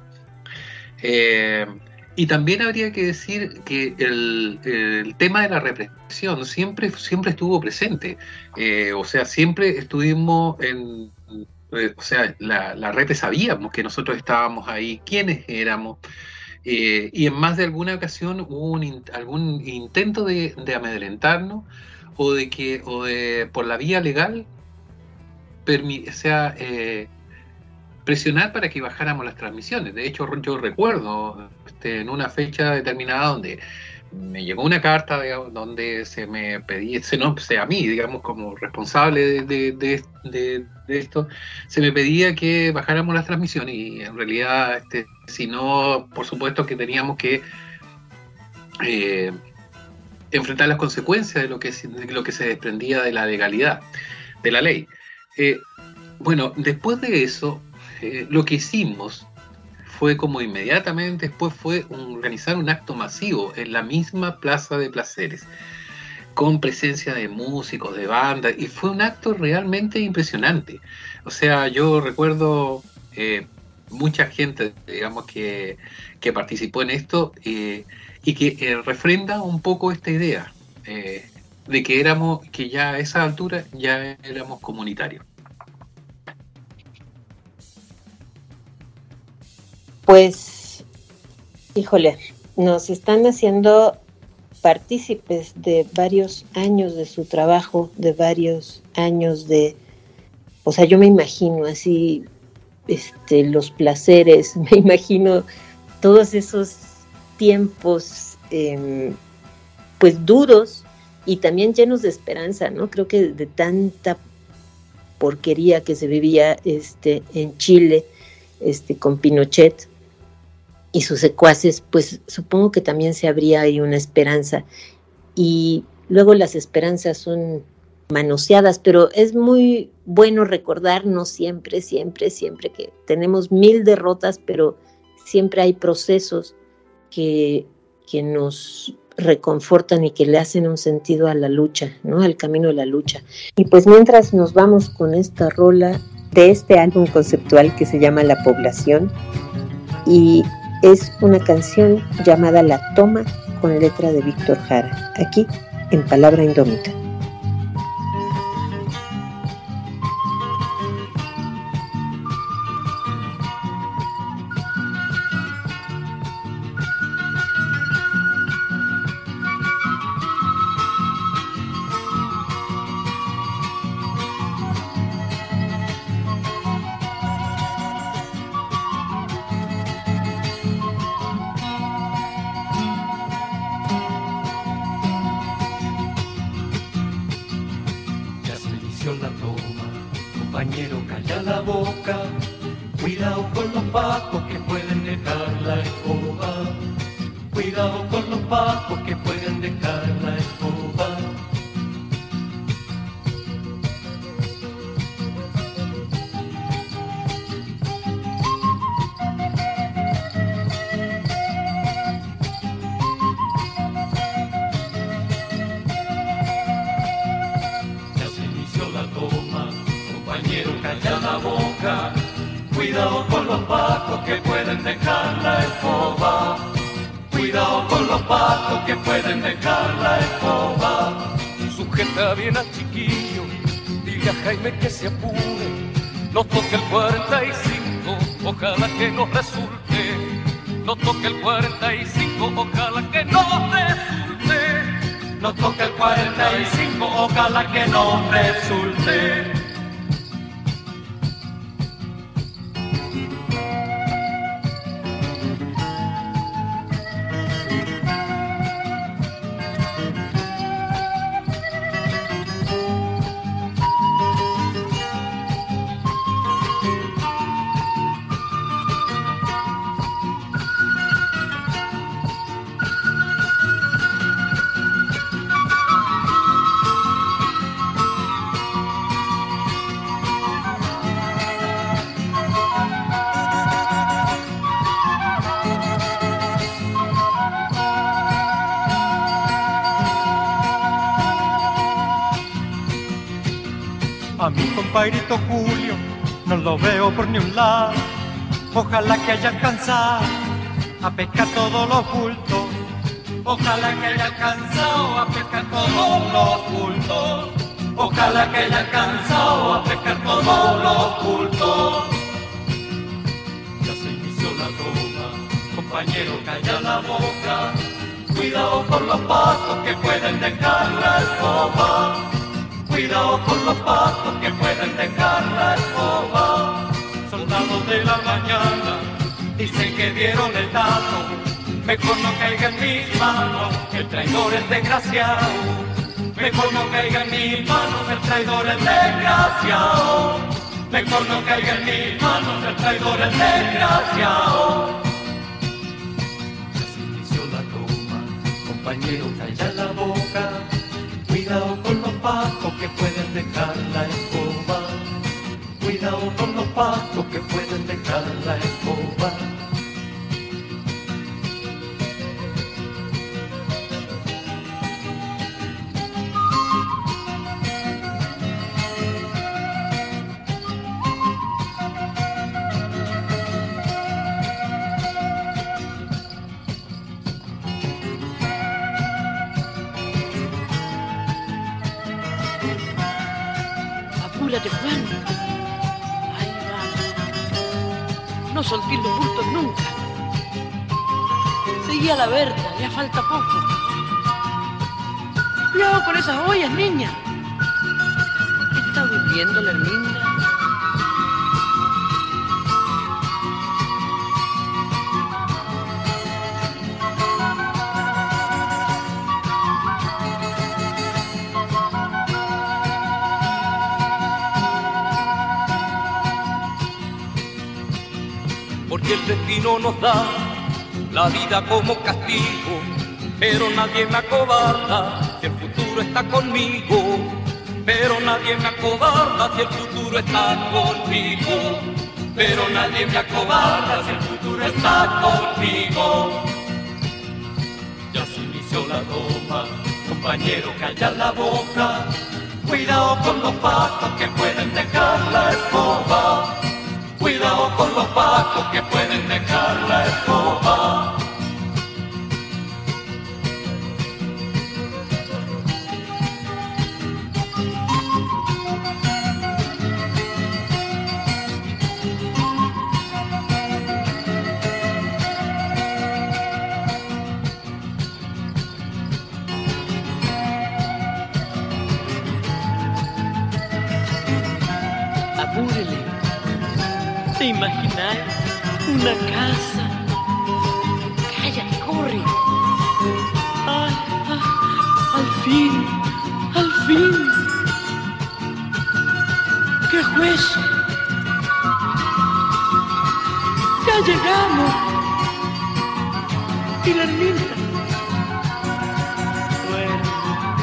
Eh, y también habría que decir que el, el tema de la represión siempre, siempre estuvo presente, eh, o sea, siempre estuvimos en... O sea, la, la red sabíamos que nosotros estábamos ahí, quiénes éramos, eh, y en más de alguna ocasión hubo un in, algún intento de, de amedrentarnos o de que, o de por la vía legal, permi, o sea, eh, presionar para que bajáramos las transmisiones. De hecho, yo recuerdo este, en una fecha determinada donde me llegó una carta, digamos, donde se me pedía, se, no, sea a mí, digamos, como responsable de, de, de, de, de esto, se me pedía que bajáramos las transmisiones, y en realidad, este, si no, por supuesto que teníamos que eh, enfrentar las consecuencias de lo, que, de lo que se desprendía de la legalidad, de la ley. Eh, bueno, después de eso, eh, lo que hicimos fue como inmediatamente después fue un, organizar un acto masivo en la misma Plaza de Placeres, con presencia de músicos, de bandas, y fue un acto realmente impresionante. O sea, yo recuerdo eh, mucha gente, digamos, que, que participó en esto eh, y que eh, refrenda un poco esta idea eh, de que éramos, que ya a esa altura ya éramos comunitarios. Pues, híjole, nos están haciendo partícipes de varios años de su trabajo, de varios años de, o sea, yo me imagino así, este, los placeres, me imagino todos esos tiempos, eh, pues duros y también llenos de esperanza, ¿no? Creo que de tanta porquería que se vivía, este, en Chile, este, con Pinochet y sus secuaces, pues supongo que también se abría ahí una esperanza, y luego las esperanzas son manoseadas, pero es muy bueno recordarnos siempre, siempre, siempre que tenemos mil derrotas, pero siempre hay procesos que, que nos reconfortan y que le hacen un sentido a la lucha, ¿no? Al camino de la lucha. Y pues mientras nos vamos con esta rola de este álbum conceptual que se llama La Población, y es una canción llamada La Toma, con letra de Víctor Jara, aquí en Palabra Indómita. Ojalá que no resulte. A mi compairito Julio no lo veo por ni un lado. Ojalá que haya alcanzado a pescar todo lo oculto. Ojalá que haya alcanzado a pescar todo lo oculto. Ojalá que haya alcanzado a pescar todo lo oculto. Ya se inició la toma, compañero, calla la boca. Cuidado con los patos que pueden dejar la escoba. Cuidado con los patos que pueden dejar la escoba. Soldados de la mañana dicen que dieron el dato. Mejor no caiga en mis manos, el traidor es desgraciado. Mejor no caiga en mis manos, el traidor es desgraciado. Mejor no caiga en mis manos, el traidor es desgraciado. Ya se inició la toma, compañero, calla la boca. Cuidado con los patos que pueden dejar la escoba. Cuidado con los patos que pueden dejar la escoba. Apúrate, Juan. Ahí vamos. No soltís los bultos nunca. Seguí a la Berta, ya falta poco. Cuidado con esas ollas, niña. ¿Está durmiendo la Herminda? Porque el destino nos da la vida como castigo, pero nadie me acobarda si el futuro está conmigo, pero nadie me acobarda si el futuro está conmigo, pero nadie me acobarda si el futuro está conmigo. Ya se inició la toma, compañero, calla la boca, cuidado con los pacos que pueden dejar la escoba. Cuidado con los pacos que pueden dejar la escoba. Apúrele. ¿Te imaginas una casa? Cállate, corre. Ay, ay, al fin, al fin. ¡Qué juez! Ya llegamos. Y la Herminda duerme.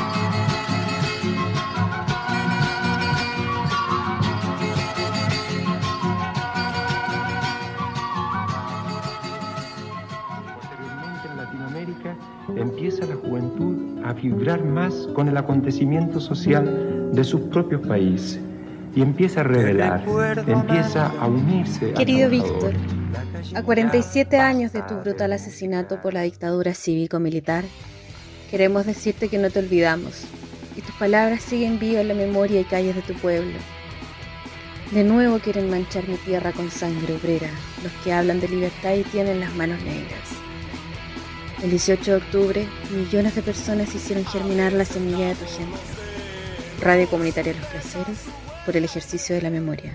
Empieza la juventud a vibrar más con el acontecimiento social de sus propios países y empieza a revelar, empieza a unirse. Querido Víctor, a cuarenta y siete años de tu brutal asesinato por la dictadura cívico-militar, queremos decirte que no te olvidamos y tus palabras siguen vivas en la memoria y calles de tu pueblo. De nuevo quieren manchar mi tierra con sangre obrera, los que hablan de libertad y tienen las manos negras. El dieciocho de octubre, millones de personas hicieron germinar la semilla de tu ejemplo. Radio Comunitaria Los Placeres, por el ejercicio de la memoria.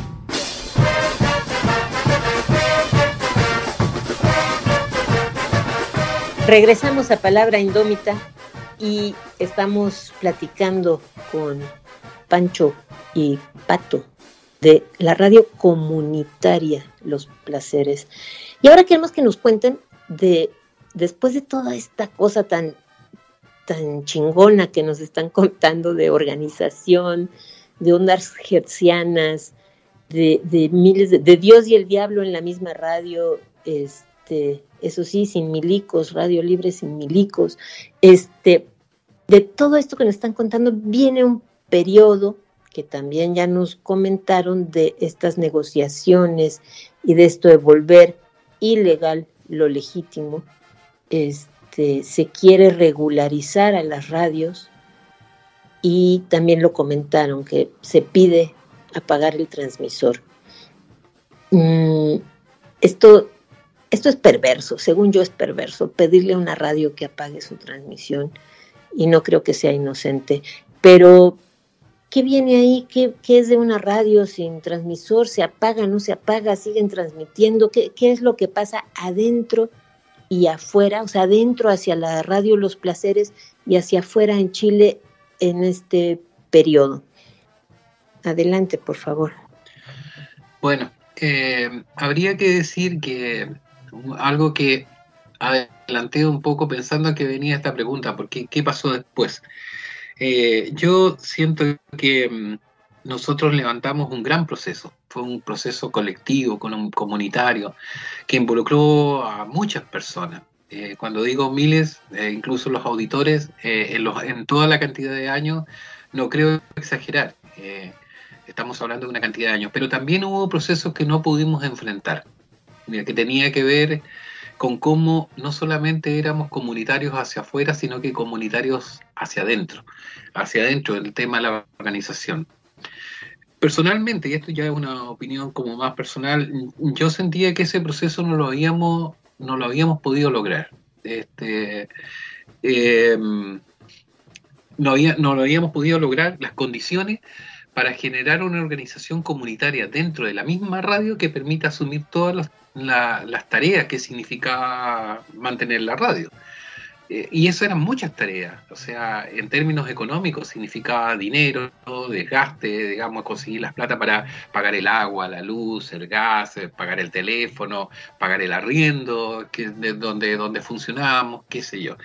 Regresamos a Palabra Indómita y estamos platicando con Pancho y Pato de la Radio Comunitaria Los Placeres. Y ahora queremos que nos cuenten de... Después de toda esta cosa tan, tan chingona que nos están contando de organización, de ondas hertzianas, de, de miles de, de Dios y el diablo en la misma radio, este, eso sí, sin milicos, radio libre sin milicos, este, de todo esto que nos están contando viene un periodo que también ya nos comentaron de estas negociaciones y de esto de volver ilegal lo legítimo. Este, se quiere regularizar a las radios y también lo comentaron que se pide apagar el transmisor. Mm, esto, esto es perverso, según yo es perverso, pedirle a una radio que apague su transmisión y no creo que sea inocente, pero ¿qué viene ahí? ¿Qué, qué es de una radio sin transmisor? ¿Se apaga, no se apaga? ¿Siguen transmitiendo? ¿Qué, qué es lo que pasa adentro y afuera, o sea, adentro hacia la radio Los Placeres y hacia afuera en Chile en este periodo? Adelante, por favor. Bueno, eh, habría que decir que algo que adelanté un poco pensando que venía esta pregunta, porque ¿qué pasó después? Eh, yo siento que mm, nosotros levantamos un gran proceso, fue un proceso colectivo, con un comunitario, que involucró a muchas personas. Eh, cuando digo miles, eh, incluso los auditores, eh, en, los, en toda la cantidad de años, no creo exagerar, eh, estamos hablando de una cantidad de años, pero también hubo procesos que no pudimos enfrentar, que tenía que ver con cómo no solamente éramos comunitarios hacia afuera, sino que comunitarios hacia adentro, hacia adentro del tema de la organización. Personalmente, y esto ya es una opinión como más personal, yo sentía que ese proceso no lo habíamos, no lo habíamos podido lograr. Este, eh, no, había, no lo habíamos podido lograr las condiciones para generar una organización comunitaria dentro de la misma radio que permita asumir todas las, la, las tareas que significaba mantener la radio. Eh, y eso eran muchas tareas, o sea, en términos económicos significaba dinero, desgaste, digamos, conseguir las plata para pagar el agua, la luz, el gas, pagar el teléfono, pagar el arriendo, que, de donde, donde funcionábamos, qué sé yo.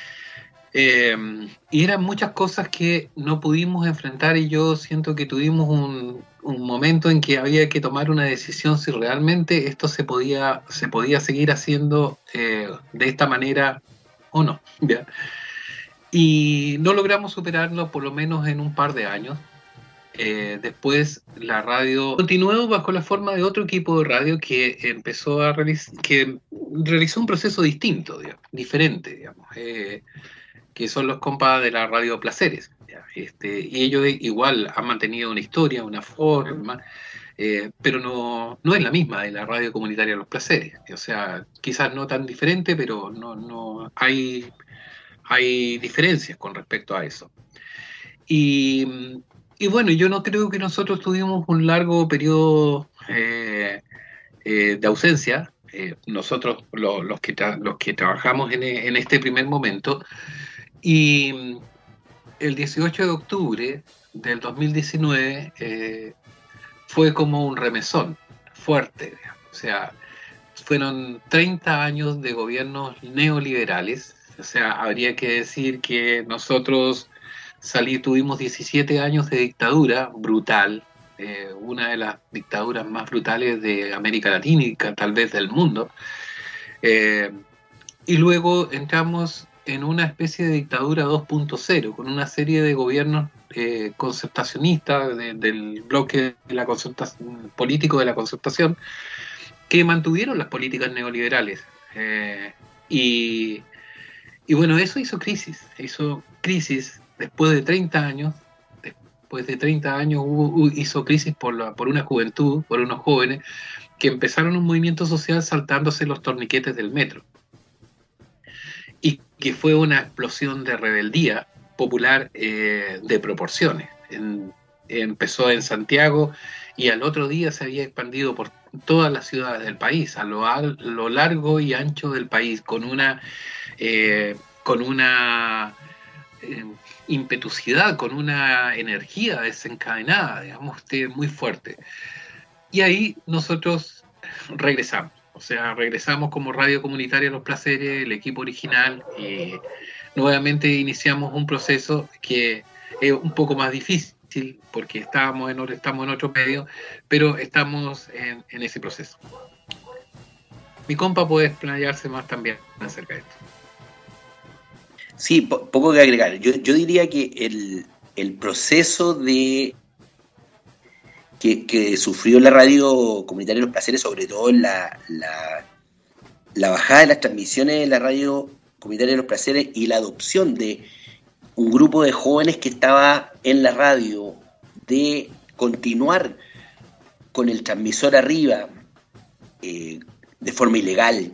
Eh, y eran muchas cosas que no pudimos enfrentar, y yo siento que tuvimos un, un momento en que había que tomar una decisión si realmente esto se podía, se podía seguir haciendo eh, de esta manera o no. ¿Ya? Y no logramos superarlo por lo menos en un par de años. Eh, después la radio continuó bajo la forma de otro equipo de radio que empezó a realizar, que realizó un proceso distinto, digamos, diferente, digamos, eh, que son los compas de la radio Placeres. ¿Ya? Este, y ellos igual han mantenido una historia, una forma, eh, pero no, no es la misma de la radio comunitaria Los Placeres. O sea, quizás no tan diferente, pero no, no hay, hay diferencias con respecto a eso. Y, y bueno, yo no creo que nosotros tuvimos un largo periodo eh, eh, de ausencia. Eh, nosotros, lo, los, que tra- los que trabajamos en, en este primer momento, y el dieciocho de octubre del dos mil diecinueve eh, fue como un remesón fuerte, digamos. O sea, fueron treinta años de gobiernos neoliberales. O sea, habría que decir que nosotros salí, tuvimos diecisiete años de dictadura brutal, eh, una de las dictaduras más brutales de América Latina y tal vez del mundo. Eh, y luego entramos en una especie de dictadura dos punto cero, con una serie de gobiernos eh, concertacionistas de, del bloque de la concertación, político de la concertación, que mantuvieron las políticas neoliberales. Eh, y, y bueno, eso hizo crisis, hizo crisis después de treinta años, después de treinta años hubo, hizo crisis por, la, por una juventud, por unos jóvenes, que empezaron un movimiento social saltándose los torniquetes del metro. Y que fue una explosión de rebeldía popular eh, de proporciones. En, empezó en Santiago y al otro día se había expandido por todas las ciudades del país, a lo, a lo largo y ancho del país, con una, eh, con una eh, impetuosidad, con una energía desencadenada, digamos, muy fuerte. Y ahí nosotros regresamos. O sea, regresamos como radio comunitaria Los Placeres, el equipo original, y nuevamente iniciamos un proceso que es un poco más difícil porque estábamos en, estamos en otro medio, pero estamos en, en ese proceso. Mi compa puede explayarse más también acerca de esto. Sí, po- poco que agregar. Yo, yo diría que el, el proceso de Que, que sufrió la radio comunitaria Los Placeres, sobre todo la, la, la bajada de las transmisiones de la radio comunitaria Los Placeres y la adopción de un grupo de jóvenes que estaba en la radio, de continuar con el transmisor arriba eh, de forma ilegal,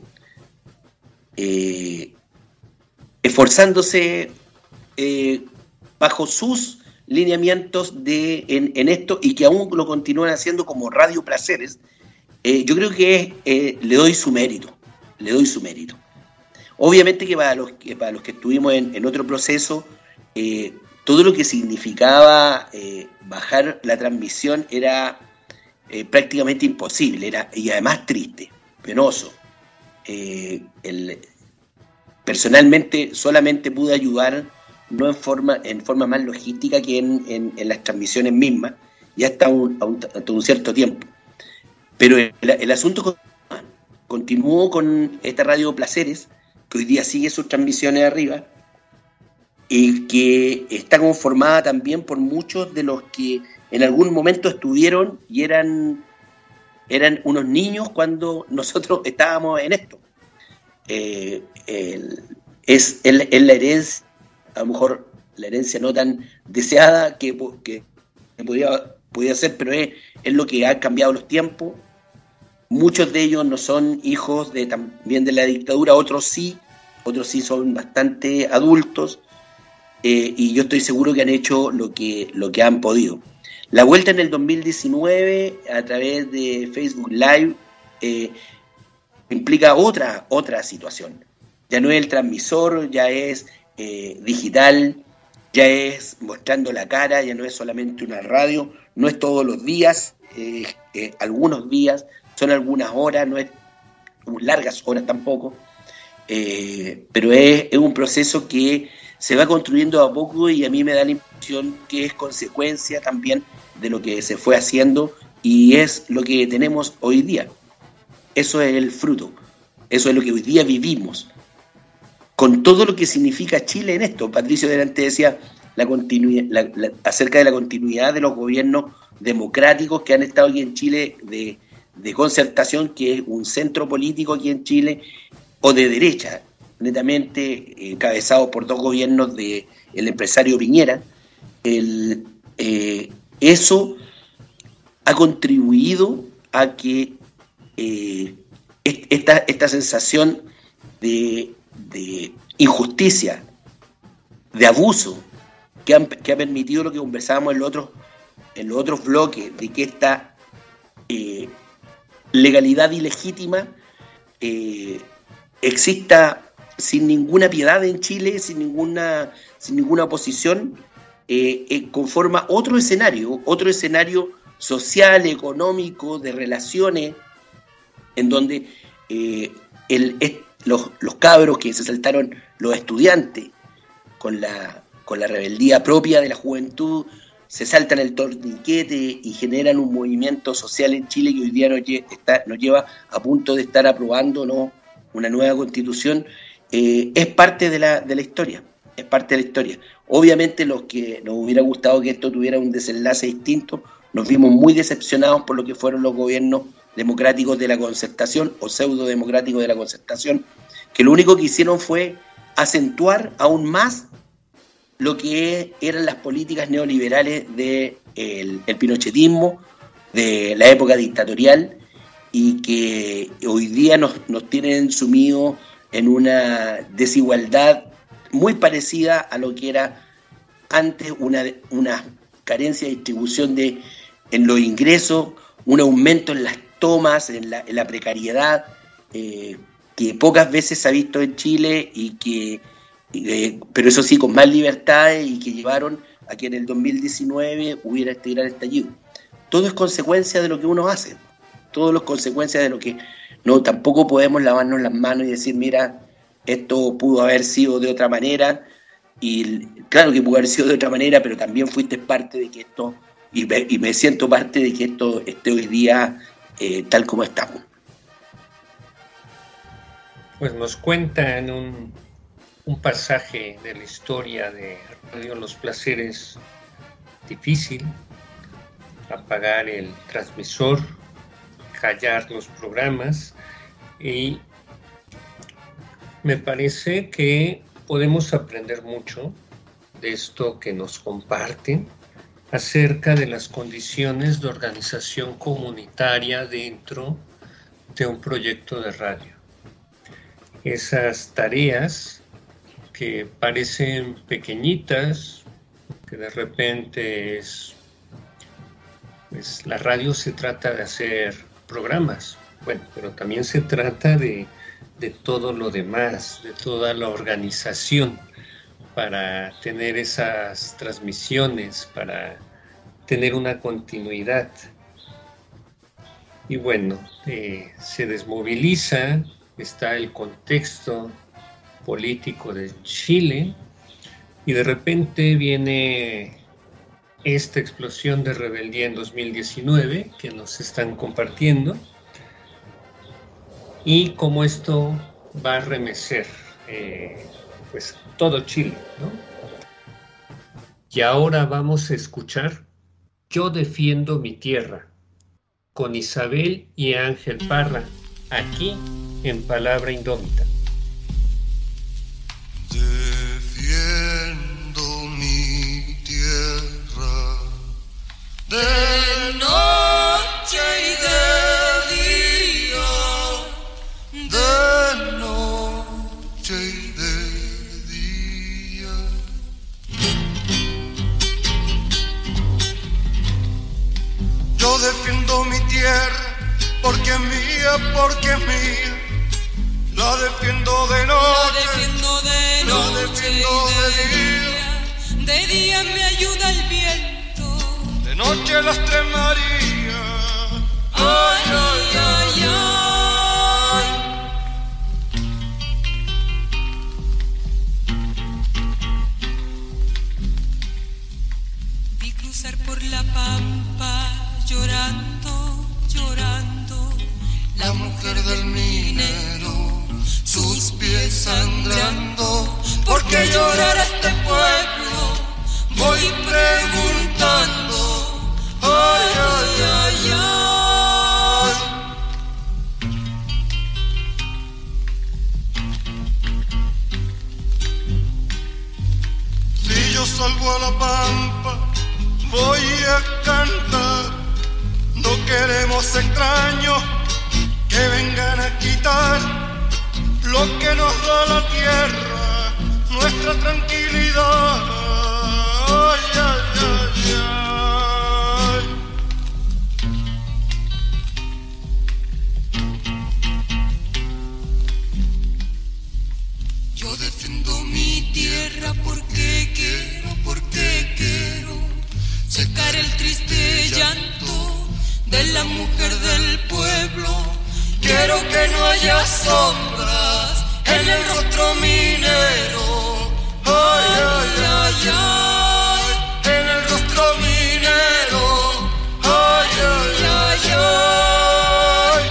eh, esforzándose eh, bajo sus lineamientos de, en, en esto, y que aún lo continúan haciendo como Radio Placeres, eh, yo creo que eh, le doy su mérito, le doy su mérito. Obviamente que para los que, para los que estuvimos en, en otro proceso, eh, todo lo que significaba eh, bajar la transmisión era eh, prácticamente imposible, era, y además triste, penoso. Eh, el, personalmente solamente pude ayudar no en forma en forma más logística que en, en, en las transmisiones mismas, y hasta un, un, hasta un cierto tiempo. Pero el, el asunto continuó con esta Radio Placeres, que hoy día sigue sus transmisiones arriba, y que está conformada también por muchos de los que en algún momento estuvieron y eran, eran unos niños cuando nosotros estábamos en esto. eh, el, es, es, es la herencia, a lo mejor la herencia no tan deseada que, que, que podría, podría ser, pero es, es lo que ha cambiado los tiempos. Muchos de ellos no son hijos de también de la dictadura, otros sí, otros sí son bastante adultos, eh, y yo estoy seguro que han hecho lo que, lo que han podido. La vuelta en el dos mil diecinueve a través de Facebook Live eh, implica otra, otra situación. Ya no es el transmisor, ya es eh, digital, ya es mostrando la cara, ya no es solamente una radio, no es todos los días, eh, eh, algunos días, son algunas horas, no es largas horas tampoco, eh, pero es, es un proceso que se va construyendo a poco y a mí me da la impresión que es consecuencia también de lo que se fue haciendo y es lo que tenemos hoy día. Eso es el fruto, eso es lo que hoy día vivimos, con todo lo que significa Chile en esto. Patricio delante decía la continuidad, la, la, acerca de la continuidad de los gobiernos democráticos que han estado aquí en Chile, de de concertación, que es un centro político aquí en Chile, o de derecha, netamente encabezado eh, por dos gobiernos del empresario Piñera. El, eh, eso ha contribuido a que eh, esta, esta sensación de, de injusticia, de abuso, que, han, que ha permitido lo que conversábamos en los otros, en los otros bloques, de que esta eh, legalidad ilegítima eh, exista sin ninguna piedad en Chile, sin ninguna, sin ninguna oposición, eh, eh, conforma otro escenario, otro escenario social, económico, de relaciones, en donde eh, el, es, los, los cabros que se saltaron, los estudiantes, con la, con la rebeldía propia de la juventud, se saltan el torniquete y generan un movimiento social en Chile que hoy día nos, lle- está, nos lleva a punto de estar aprobando, ¿no?, una nueva constitución. Eh, es parte de la, de la historia, es parte de la historia. Obviamente los que nos hubiera gustado que esto tuviera un desenlace distinto, nos vimos muy decepcionados por lo que fueron los gobiernos democráticos de la concertación o pseudo democráticos de la concertación, que lo único que hicieron fue acentuar aún más lo que eran las políticas neoliberales del de el pinochetismo, de la época dictatorial, y que hoy día nos, nos tienen sumidos en una desigualdad muy parecida a lo que era antes, una, una carencia de distribución de, en los ingresos, un aumento en las tomas, en la, en la precariedad, eh, que pocas veces se ha visto en Chile y que Eh, pero eso sí, con más libertades, y que llevaron a que en el dos mil diecinueve hubiera este gran estallido. Todo es consecuencia de lo que uno hace, todo es consecuencia de lo que no, tampoco podemos lavarnos las manos y decir, mira, esto pudo haber sido de otra manera, y claro que pudo haber sido de otra manera, pero también fuiste parte de que esto, y me, y me siento parte de que esto esté hoy día eh, tal como estamos. Pues nos cuentan un un pasaje de la historia de Radio Los Placeres difícil, apagar el transmisor, callar los programas, y me parece que podemos aprender mucho de esto que nos comparten acerca de las condiciones de organización comunitaria dentro de un proyecto de radio. Esas tareas que parecen pequeñitas, que de repente es, pues la radio se trata de hacer programas, bueno, pero también se trata de, de todo lo demás, de toda la organización para tener esas transmisiones, para tener una continuidad. Y bueno, eh, se desmoviliza, está el contexto político de Chile, y de repente viene esta explosión de rebeldía en dos mil diecinueve que nos están compartiendo, y cómo esto va a remecer eh, pues todo Chile, ¿no? Y ahora vamos a escuchar Yo defiendo mi tierra, con Isabel y Ángel Parra, aquí en Palabra Indómita. Yo defiendo mi tierra porque es mía, porque es mía. La defiendo de noche, la defiendo de la noche defiendo y de de día. día. De día me ayuda el viento, de noche las tres Marías. Ay, ay, ay, ay. Vi cruzar por la pampa llorando, llorando, la mujer del minero, sus pies sangrando. ¿Por qué llorar a este pueblo? Voy preguntando. Ay, ay, ay, ay. Si yo salgo a la pampa, voy a cantar. No queremos extraños que vengan a quitar lo que nos da la tierra, nuestra tranquilidad. Ay, ay, ay, ay. Yo defiendo mi tierra porque quiero, porque quiero secar el triste llanto de la mujer del pueblo. Quiero que no haya sombras en el rostro minero. Ay, ay, ay, ay. En el rostro minero. Ay, ay, ay, ay.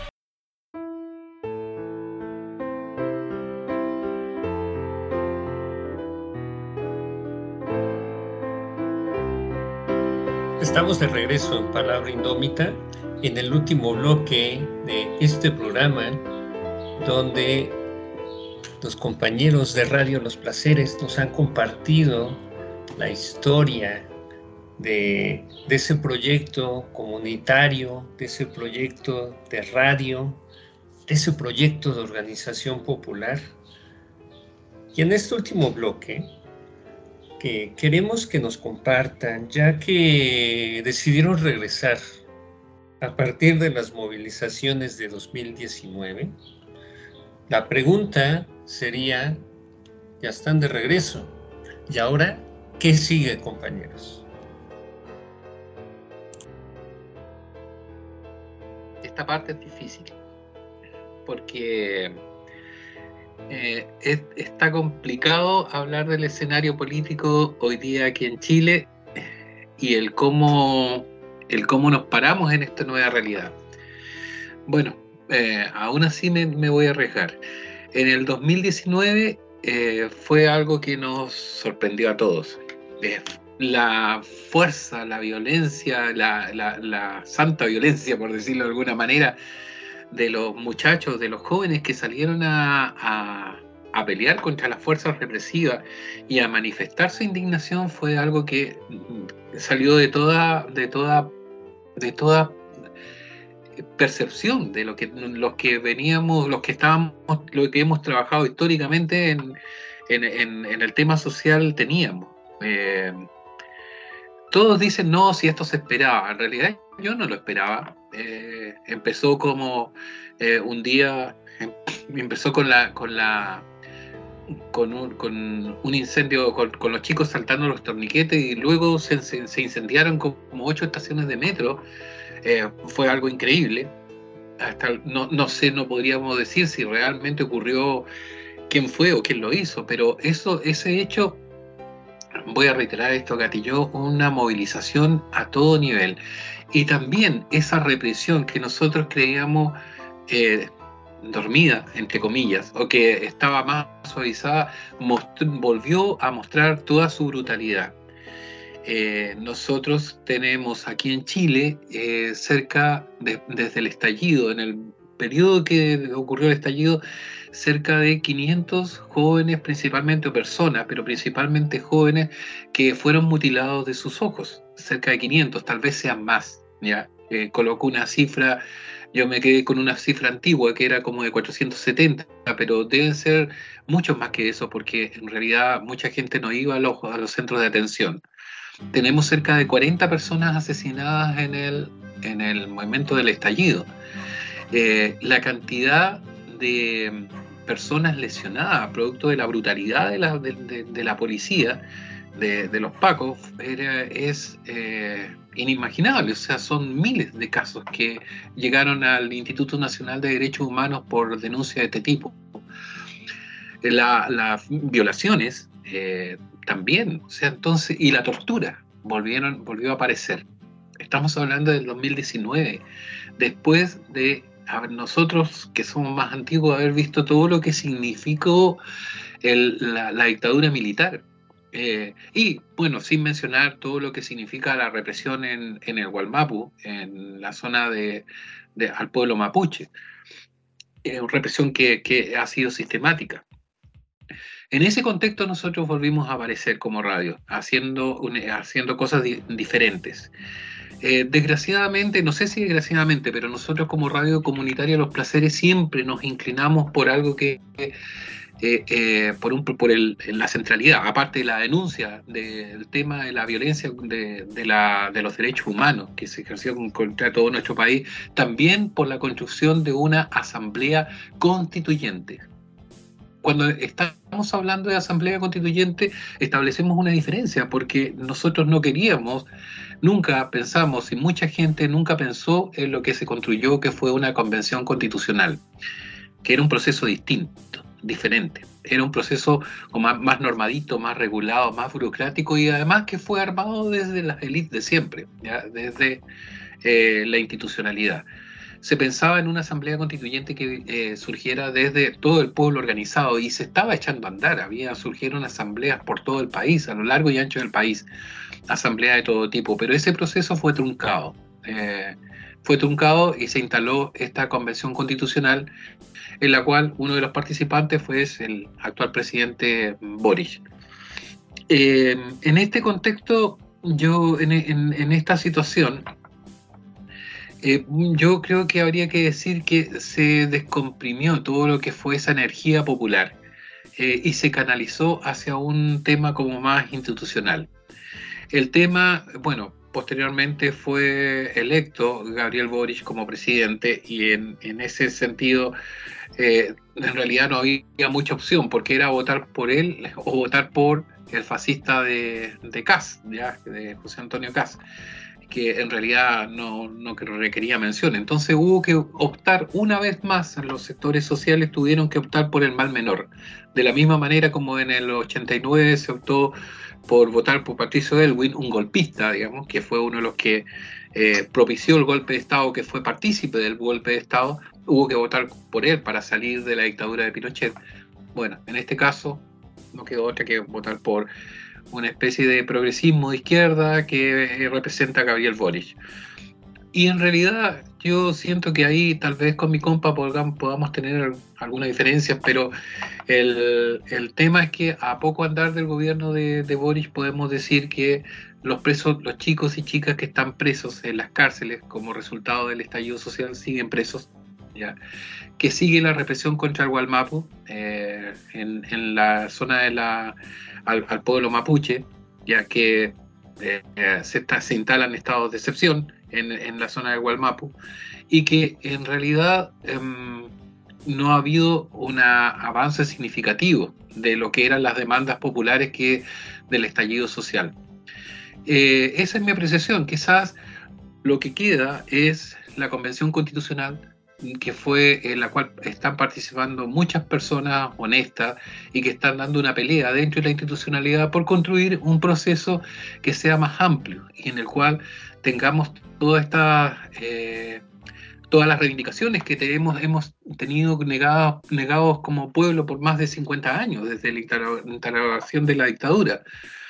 Estamos de regreso en Palabra Indómita, en el último bloque de este programa, donde los compañeros de Radio Los Placeres nos han compartido la historia de, de ese proyecto comunitario, de ese proyecto de radio, de ese proyecto de organización popular. Y en este último bloque, que queremos que nos compartan, ya que decidieron regresar a partir de las movilizaciones de dos mil diecinueve, la pregunta sería, ya están de regreso, ¿y ahora qué sigue, compañeros? Esta parte es difícil, porque eh, es, está complicado hablar del escenario político hoy día aquí en Chile y el cómo, el cómo nos paramos en esta nueva realidad. Bueno, eh, aún así me, me voy a arriesgar. En el dos mil diecinueve eh, fue algo que nos sorprendió a todos. Eh, la fuerza, la violencia, la, la, la santa violencia, por decirlo de alguna manera, de los muchachos, de los jóvenes que salieron a, a, a pelear contra las fuerzas represivas y a manifestar su indignación fue algo que salió de toda, de toda, de toda percepción de lo que los que veníamos, los que estábamos, lo que hemos trabajado históricamente en, en, en, en el tema social teníamos. Eh, todos dicen no, si esto se esperaba. En realidad yo no lo esperaba. Eh, empezó como eh, un día, eh, empezó con la, con la, con un, con un incendio, con, con los chicos saltando los torniquetes y luego se, se, se incendiaron como ocho estaciones de metro. Eh, fue algo increíble. Hasta no, no sé, no podríamos decir si realmente ocurrió, quién fue o quién lo hizo, pero eso, ese hecho, voy a reiterar esto, gatilló una movilización a todo nivel. Y también esa represión que nosotros creíamos eh, dormida, entre comillas, o que estaba más suavizada, volvió a mostrar toda su brutalidad. Eh, nosotros tenemos aquí en Chile, eh, cerca de, desde el estallido, en el periodo que ocurrió el estallido, cerca de quinientos jóvenes, principalmente, o personas, pero principalmente jóvenes, que fueron mutilados de sus ojos, cerca de quinientos, tal vez sean más, ¿ya? Eh, colocó una cifra Yo me quedé con una cifra antigua que era como de cuatrocientos setenta, pero deben ser muchos más que eso, porque en realidad mucha gente no iba a los, a los centros de atención. Tenemos cerca de cuarenta personas asesinadas en el, en el momento del estallido. Eh, la cantidad de personas lesionadas producto de la brutalidad de la, de, de, de la policía, de, de los pacos, era, es eh, inimaginable. O sea, son miles de casos que llegaron al Instituto Nacional de Derechos Humanos por denuncia de este tipo. La, las violaciones eh, también, o sea, entonces, y la tortura volvieron, volvió a aparecer. Estamos hablando del dos mil diecinueve, después de a ver, nosotros que somos más antiguos, haber visto todo lo que significó el, la, la dictadura militar. Eh, y bueno, sin mencionar todo lo que significa la represión en, en el Gualmapu, en la zona de, de al pueblo mapuche. Eh, una represión que, que ha sido sistemática. En ese contexto nosotros volvimos a aparecer como radio, haciendo, haciendo cosas di diferentes. Eh, desgraciadamente, no sé si desgraciadamente, pero nosotros como radio comunitaria Los Placeres siempre nos inclinamos por algo que, eh, eh, por, un, por el, la centralidad, aparte de la denuncia del tema de la violencia de, de, la, de los derechos humanos que se ejerció contra todo nuestro país, también por la construcción de una asamblea constituyente. Cuando estamos hablando de asamblea constituyente, establecemos una diferencia, porque nosotros no queríamos, nunca pensamos, y mucha gente nunca pensó en lo que se construyó, que fue una convención constitucional, que era un proceso distinto, diferente. Era un proceso más, más normadito, más regulado, más burocrático, y además que fue armado desde las élites de siempre, ¿ya? Desde eh, la institucionalidad. Se pensaba en una asamblea constituyente que eh, surgiera desde todo el pueblo organizado, y se estaba echando a andar. Había, surgieron asambleas por todo el país, a lo largo y ancho del país, asambleas de todo tipo, pero ese proceso fue truncado. Eh, fue truncado y se instaló esta convención constitucional, en la cual uno de los participantes fue el actual presidente Boric. Eh, en este contexto, yo en, en, en esta situación, Eh, yo creo que habría que decir que se descomprimió todo lo que fue esa energía popular eh, y se canalizó hacia un tema como más institucional. El tema, bueno, posteriormente fue electo Gabriel Boric como presidente, y en, en ese sentido eh, en realidad no había mucha opción, porque era votar por él o votar por el fascista de, de Kast, ¿ya? De José Antonio Kast, que en realidad no, no requería mención. Entonces hubo que optar una vez más, en los sectores sociales tuvieron que optar por el mal menor, de la misma manera como en el ochenta y nueve se optó por votar por Patricio Aylwin, un golpista, digamos, que fue uno de los que eh, propició el golpe de Estado, que fue partícipe del golpe de Estado. Hubo que votar por él para salir de la dictadura de Pinochet. Bueno, en este caso no quedó otra que votar por una especie de progresismo de izquierda que representa a Gabriel Boric. Y en realidad yo siento que ahí tal vez con mi compa podamos, podamos tener algunas diferencias, pero el, el tema es que a poco andar del gobierno de, de Boric podemos decir que los presos, los chicos y chicas que están presos en las cárceles como resultado del estallido social siguen presos, ¿ya? Que sigue la represión contra el Gualmapu eh, en, en la zona de la Al, al pueblo mapuche, ya que eh, se, está, se instalan estados de excepción en, en la zona de Gualmapu, y que en realidad eh, no ha habido un avance significativo de lo que eran las demandas populares que del estallido social. Eh, esa es mi apreciación. Quizás lo que queda es la Convención Constitucional, que fue en la cual están participando muchas personas honestas y que están dando una pelea dentro de la institucionalidad por construir un proceso que sea más amplio y en el cual tengamos todas estas eh, todas las reivindicaciones que tenemos, hemos tenido negadas, negados como pueblo por más de cincuenta años, desde la instalación de la dictadura.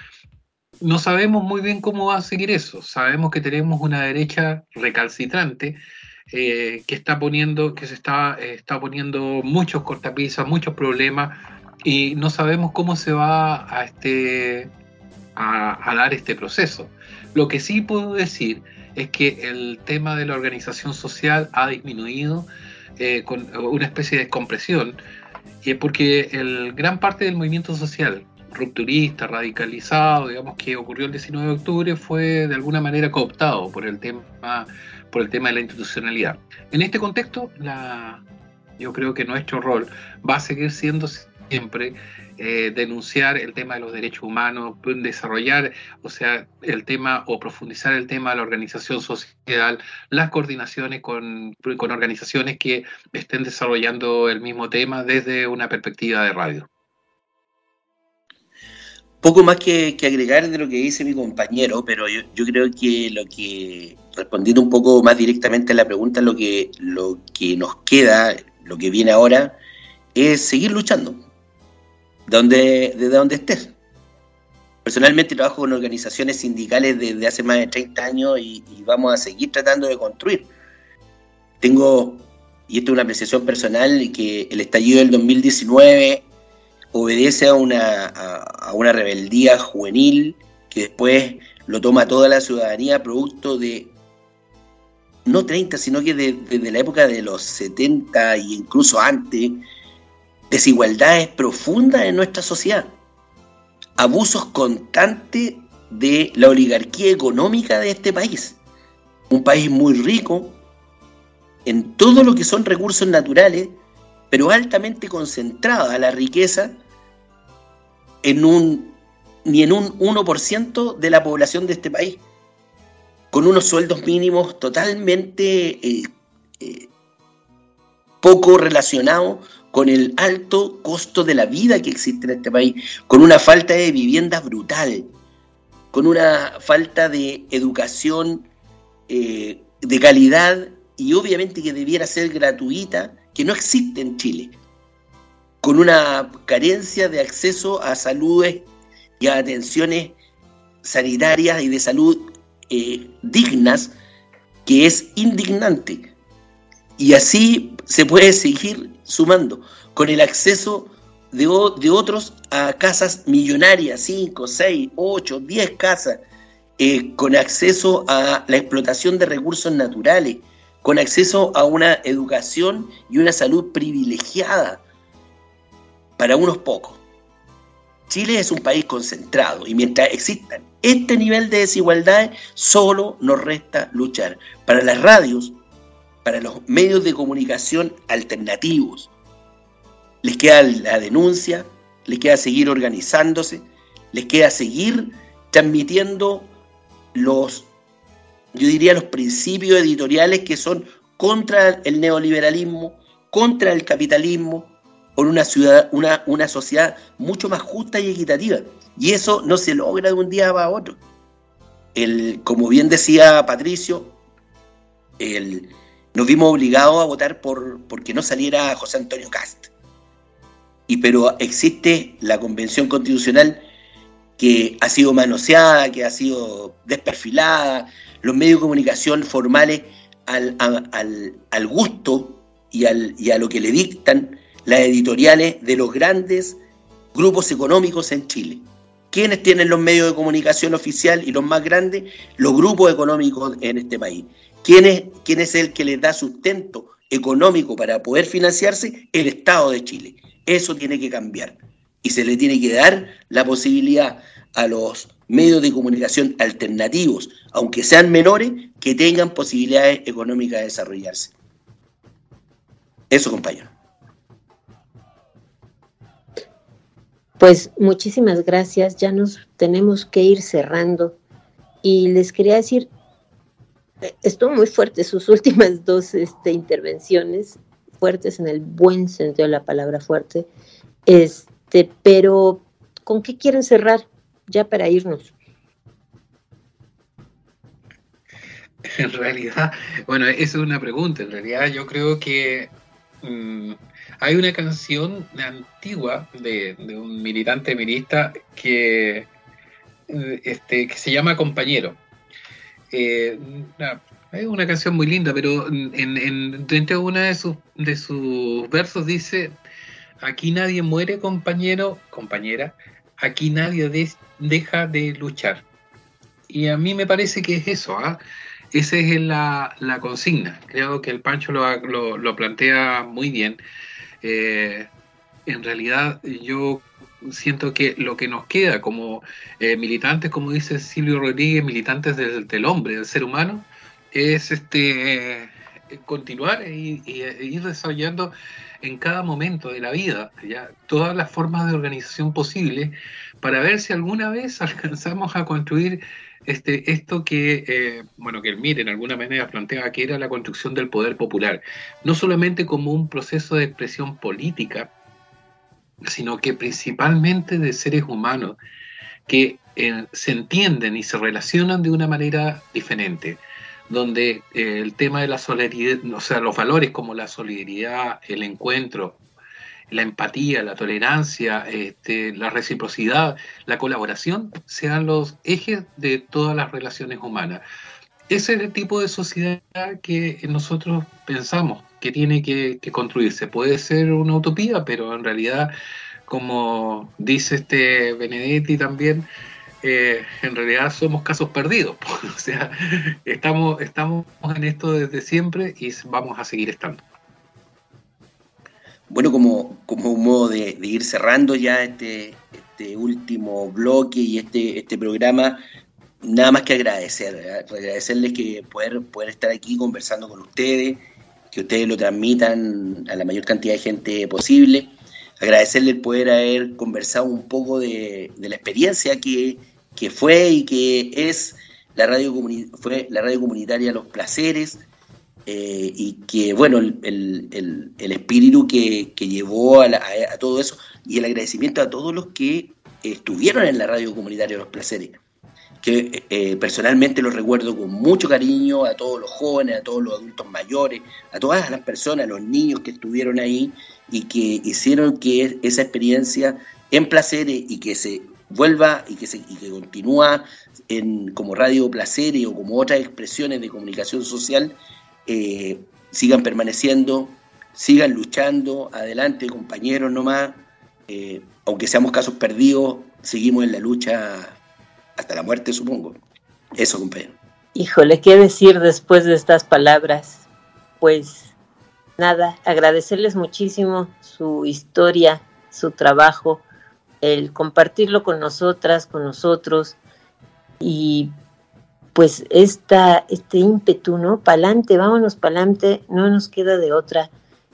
No sabemos muy bien cómo va a seguir eso. Sabemos que tenemos una derecha recalcitrante Eh, que está poniendo, que se está, eh, está poniendo muchos cortapisas, muchos problemas, y no sabemos cómo se va a, este, a, a dar este proceso. Lo que sí puedo decir es que el tema de la organización social ha disminuido eh, con una especie de descompresión, y es porque el, gran parte del movimiento social rupturista, radicalizado, digamos, que ocurrió el diecinueve de octubre, fue de alguna manera cooptado por el tema, por el tema de la institucionalidad. En este contexto, la, yo creo que nuestro rol va a seguir siendo siempre eh, denunciar el tema de los derechos humanos, desarrollar, o sea, el tema o profundizar el tema de la organización social, las coordinaciones con, con organizaciones que estén desarrollando el mismo tema desde una perspectiva de radio. Poco más que, que agregar de lo que dice mi compañero, pero yo, yo creo que lo que, respondiendo un poco más directamente a la pregunta, lo que, lo que nos queda, lo que viene ahora, es seguir luchando, donde, desde donde estés. Personalmente trabajo con organizaciones sindicales desde hace más de treinta años y, y vamos a seguir tratando de construir. Tengo, y esto es una apreciación personal, que el estallido del dos mil diecinueve obedece a una, a, a una rebeldía juvenil que después lo toma toda la ciudadanía, producto de, no treinta, sino que desde de, de la época de los setenta e incluso antes, desigualdades profundas en nuestra sociedad, abusos constantes de la oligarquía económica de este país, un país muy rico en todo lo que son recursos naturales, pero altamente concentrada la riqueza en un, ni en un uno por ciento de la población de este país, con unos sueldos mínimos totalmente eh, eh, poco relacionados con el alto costo de la vida que existe en este país, con una falta de vivienda brutal, con una falta de educación eh, de calidad y obviamente que debiera ser gratuita, que no existe en Chile, con una carencia de acceso a saludes y a atenciones sanitarias y de salud eh, dignas, que es indignante. Y así se puede seguir sumando, con el acceso de, de otros a casas millonarias, cinco, seis, ocho, diez casas, eh, con acceso a la explotación de recursos naturales, con acceso a una educación y una salud privilegiada para unos pocos. Chile es un país concentrado y mientras existan este nivel de desigualdades, solo nos resta luchar. Para las radios, para los medios de comunicación alternativos, les queda la denuncia, les queda seguir organizándose, les queda seguir transmitiendo los yo diría los principios editoriales que son contra el neoliberalismo, contra el capitalismo, por una ciudad, una, una sociedad mucho más justa y equitativa. Y eso no se logra de un día para otro. El, como bien decía Patricio, el, nos vimos obligados a votar por porque no saliera José Antonio Kast. Y pero existe la Convención Constitucional que ha sido manoseada, que ha sido desperfilada, los medios de comunicación formales al, a, al, al gusto y, al, y a lo que le dictan las editoriales de los grandes grupos económicos en Chile. ¿Quiénes tienen los medios de comunicación oficial y los más grandes? Los grupos económicos en este país. ¿Quién es, quién es el que les da sustento económico para poder financiarse? El Estado de Chile. Eso tiene que cambiar. Y se le tiene que dar la posibilidad a los medios de comunicación alternativos, aunque sean menores, que tengan posibilidades económicas de desarrollarse. Eso, compañero. Pues muchísimas gracias, ya nos tenemos que ir cerrando y les quería decir, estuvo muy fuerte sus últimas dos este, intervenciones, fuertes en el buen sentido de la palabra fuerte, este, pero ¿con qué quieren cerrar ya para irnos? En realidad, bueno, esa es una pregunta. En realidad yo creo que mmm, hay una canción antigua de, de un militante mirista que, este, que se llama Compañero. Eh, una, es una canción muy linda, pero en, en, dentro de una de sus, de sus versos dice: aquí nadie muere, compañero, compañera, aquí nadie de, deja de luchar. Y a mí me parece que es eso, ¿ah? esa es la, la consigna. Creo que el Pancho lo, lo, lo plantea muy bien. Eh, en realidad yo siento que lo que nos queda como eh, militantes, como dice Silvio Rodríguez, militantes del, del hombre, del ser humano, es este eh, continuar y, y, e ir desarrollando en cada momento de la vida ya todas las formas de organización posibles para ver si alguna vez alcanzamos a construir este esto que eh, bueno que el MIR en alguna manera planteaba que era la construcción del poder popular, no solamente como un proceso de expresión política, sino que principalmente de seres humanos que eh, se entienden y se relacionan de una manera diferente, donde eh, el tema de la solidaridad, o sea, los valores como la solidaridad, el encuentro, la empatía, la tolerancia, este, la reciprocidad, la colaboración, sean los ejes de todas las relaciones humanas. Ese es el tipo de sociedad que nosotros pensamos que tiene que, que construirse. Puede ser una utopía, pero en realidad, como dice este Benedetti también, eh, en realidad somos casos perdidos. O sea, estamos, estamos en esto desde siempre y vamos a seguir estando. Bueno, como, como un modo de, de ir cerrando ya este, este último bloque y este, este programa, nada más que agradecer, ¿eh? agradecerles que poder, poder estar aquí conversando con ustedes, que ustedes lo transmitan a la mayor cantidad de gente posible, agradecerles el poder haber conversado un poco de, de la experiencia que, que fue y que es la radio, comuni- fue la radio comunitaria Los Placeres, eh, y que bueno, el, el, el, el espíritu que, que llevó a, la, a, a todo eso, y el agradecimiento a todos los que estuvieron en la radio comunitaria Los Placeres, que eh, personalmente los recuerdo con mucho cariño, a todos los jóvenes, a todos los adultos mayores, a todas las personas, a los niños que estuvieron ahí y que hicieron que esa experiencia en Placeres y que se vuelva y que se y que continúa en, como Radio Placeres o como otras expresiones de comunicación social, eh, sigan permaneciendo, sigan luchando, adelante compañeros nomás, eh, aunque seamos casos perdidos, seguimos en la lucha hasta la muerte, supongo. Eso, compañero. Híjole, ¿qué decir después de estas palabras? Pues nada, agradecerles muchísimo su historia, su trabajo, el compartirlo con nosotras, con nosotros, y pues esta, este ímpetu, ¿no? Pa'lante, vámonos pa'lante, no nos queda de otra.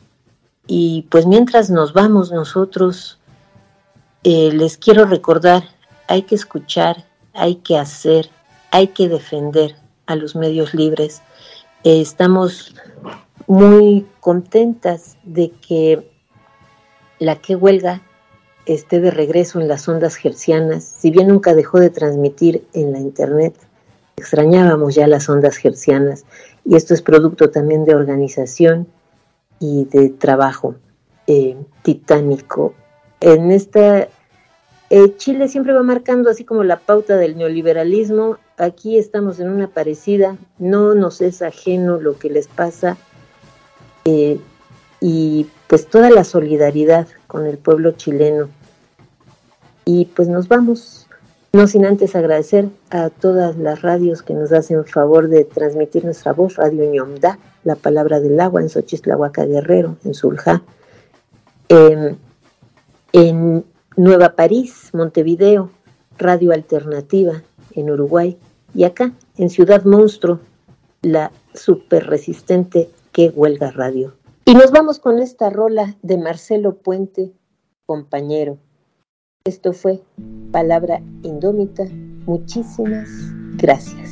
Y pues mientras nos vamos nosotros, eh, les quiero recordar, hay que escuchar, hay que hacer, hay que defender a los medios libres. Eh, estamos muy contentas de que la que huelga esté de regreso en las ondas hertzianas. Si bien nunca dejó de transmitir en la internet, extrañábamos ya las ondas hertzianas, y esto es producto también de organización y de trabajo eh, titánico. En esta Eh, Chile siempre va marcando así como la pauta del neoliberalismo. Aquí estamos en una parecida, no nos es ajeno lo que les pasa, eh, y pues toda la solidaridad con el pueblo chileno. Y pues nos vamos, no sin antes agradecer a todas las radios que nos hacen favor de transmitir nuestra voz. Radio Ñomdá, La Palabra del Agua, en Xochitlahuaca Guerrero, en Zulja, eh, en Nueva París, Montevideo, Radio Alternativa en Uruguay, y acá en Ciudad Monstruo, la super resistente Que Huelga Radio. Y nos vamos con esta rola de Marcelo Puente, Compañero. Esto fue Palabra Indómita. Muchísimas gracias.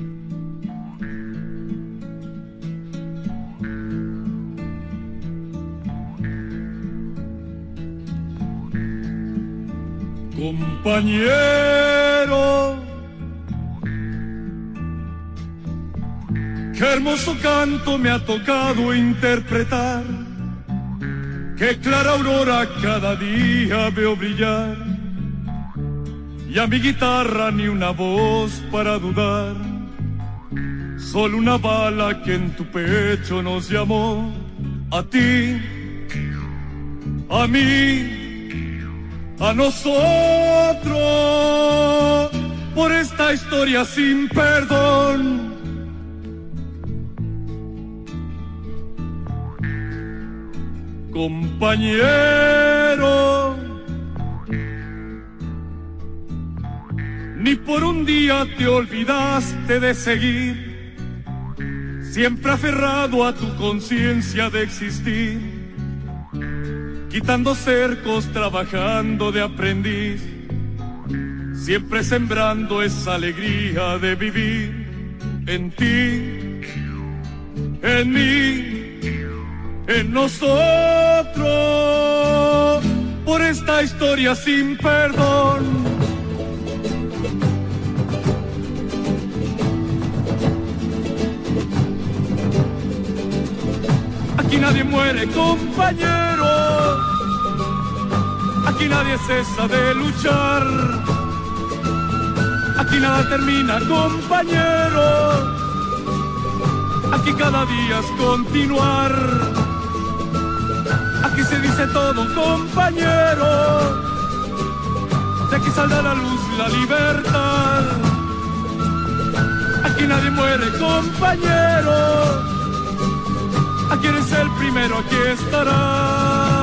Compañero, qué hermoso canto me ha tocado interpretar, qué clara aurora cada día veo brillar, y a mi guitarra ni una voz para dudar, solo una bala que en tu pecho nos llamó, a ti, a mí, a nosotros, por esta historia sin perdón, compañero. Ni por un día te olvidaste de seguir, siempre aferrado a tu conciencia de existir, quitando cercos, trabajando de aprendiz, siempre sembrando esa alegría de vivir en ti, en mí, en nosotros, por esta historia sin perdón. Aquí nadie muere, compañero. Aquí nadie cesa de luchar. Aquí nada termina, compañero. Aquí cada día es continuar. Aquí se dice todo, compañero. De aquí saldrá la luz, la libertad. Aquí nadie muere, compañero. Aquí eres el primero, aquí estará.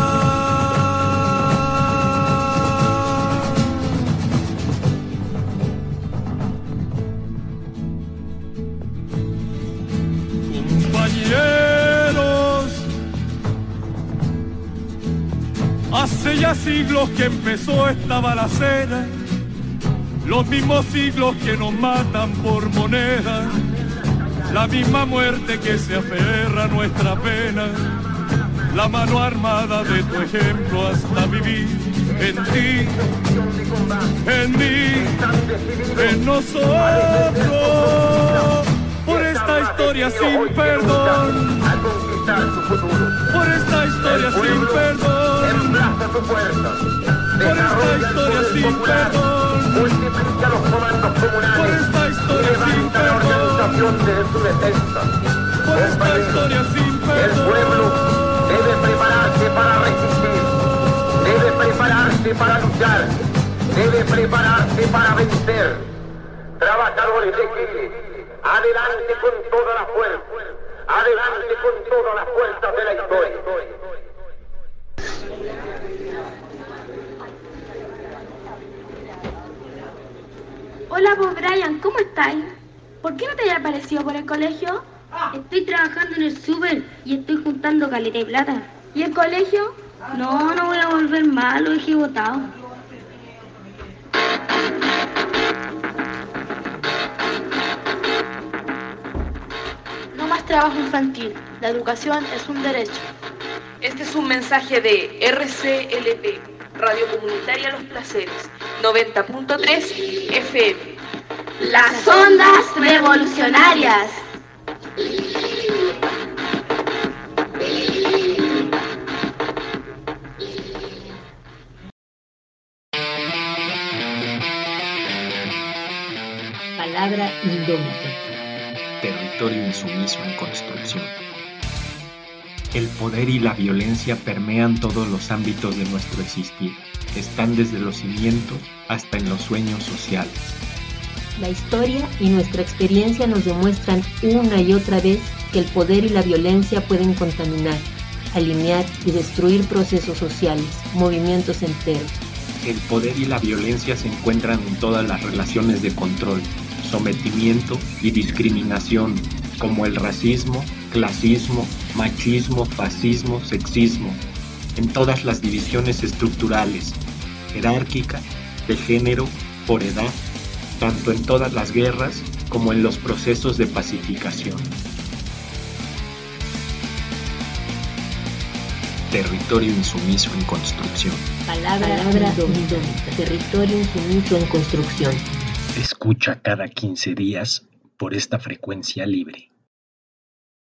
Compañeros, hace ya siglos que empezó esta balacera, los mismos siglos que nos matan por moneda. La misma muerte que se aferra a nuestra pena, la mano armada de tu ejemplo hasta vivir en ti, en mí, en nosotros, por esta historia sin perdón, por esta historia sin perdón, por esta historia sin perdón. Multiplica los comandos comunales. Por esta historia sin perdón. De su defensa. Por esta historia sin perdón. El pueblo debe prepararse para resistir. Debe prepararse para luchar. Debe prepararse para vencer. Trabajadores de Chile, adelante con toda la fuerza. Adelante con todas las fuerzas de la historia. Hola, vos Brian, ¿cómo estáis? ¿Por qué no te hayas aparecido por el colegio? Estoy trabajando en el súper y estoy juntando caleta y plata. ¿Y el colegio? No, no voy a volver más, lo dejé botado. No más trabajo infantil. La educación es un derecho. Este es un mensaje de R C L P, Radio Comunitaria Los Placeres, noventa punto tres F M. Las ondas revolucionarias. Palabra indómita. Territorio insumiso en construcción. El poder y la violencia permean todos los ámbitos de nuestro existir. Están desde los cimientos hasta en los sueños sociales. La historia y nuestra experiencia nos demuestran una y otra vez que el poder y la violencia pueden contaminar, alinear y destruir procesos sociales, movimientos enteros. El poder y la violencia se encuentran en todas las relaciones de control, sometimiento y discriminación, como el racismo, clasismo, machismo, fascismo, sexismo, en todas las divisiones estructurales, jerárquica, de género, por edad, tanto en todas las guerras como en los procesos de pacificación. Territorio insumiso en construcción. Palabra, Palabra indómita. Territorio insumiso en construcción. Escucha cada quince días por esta frecuencia libre.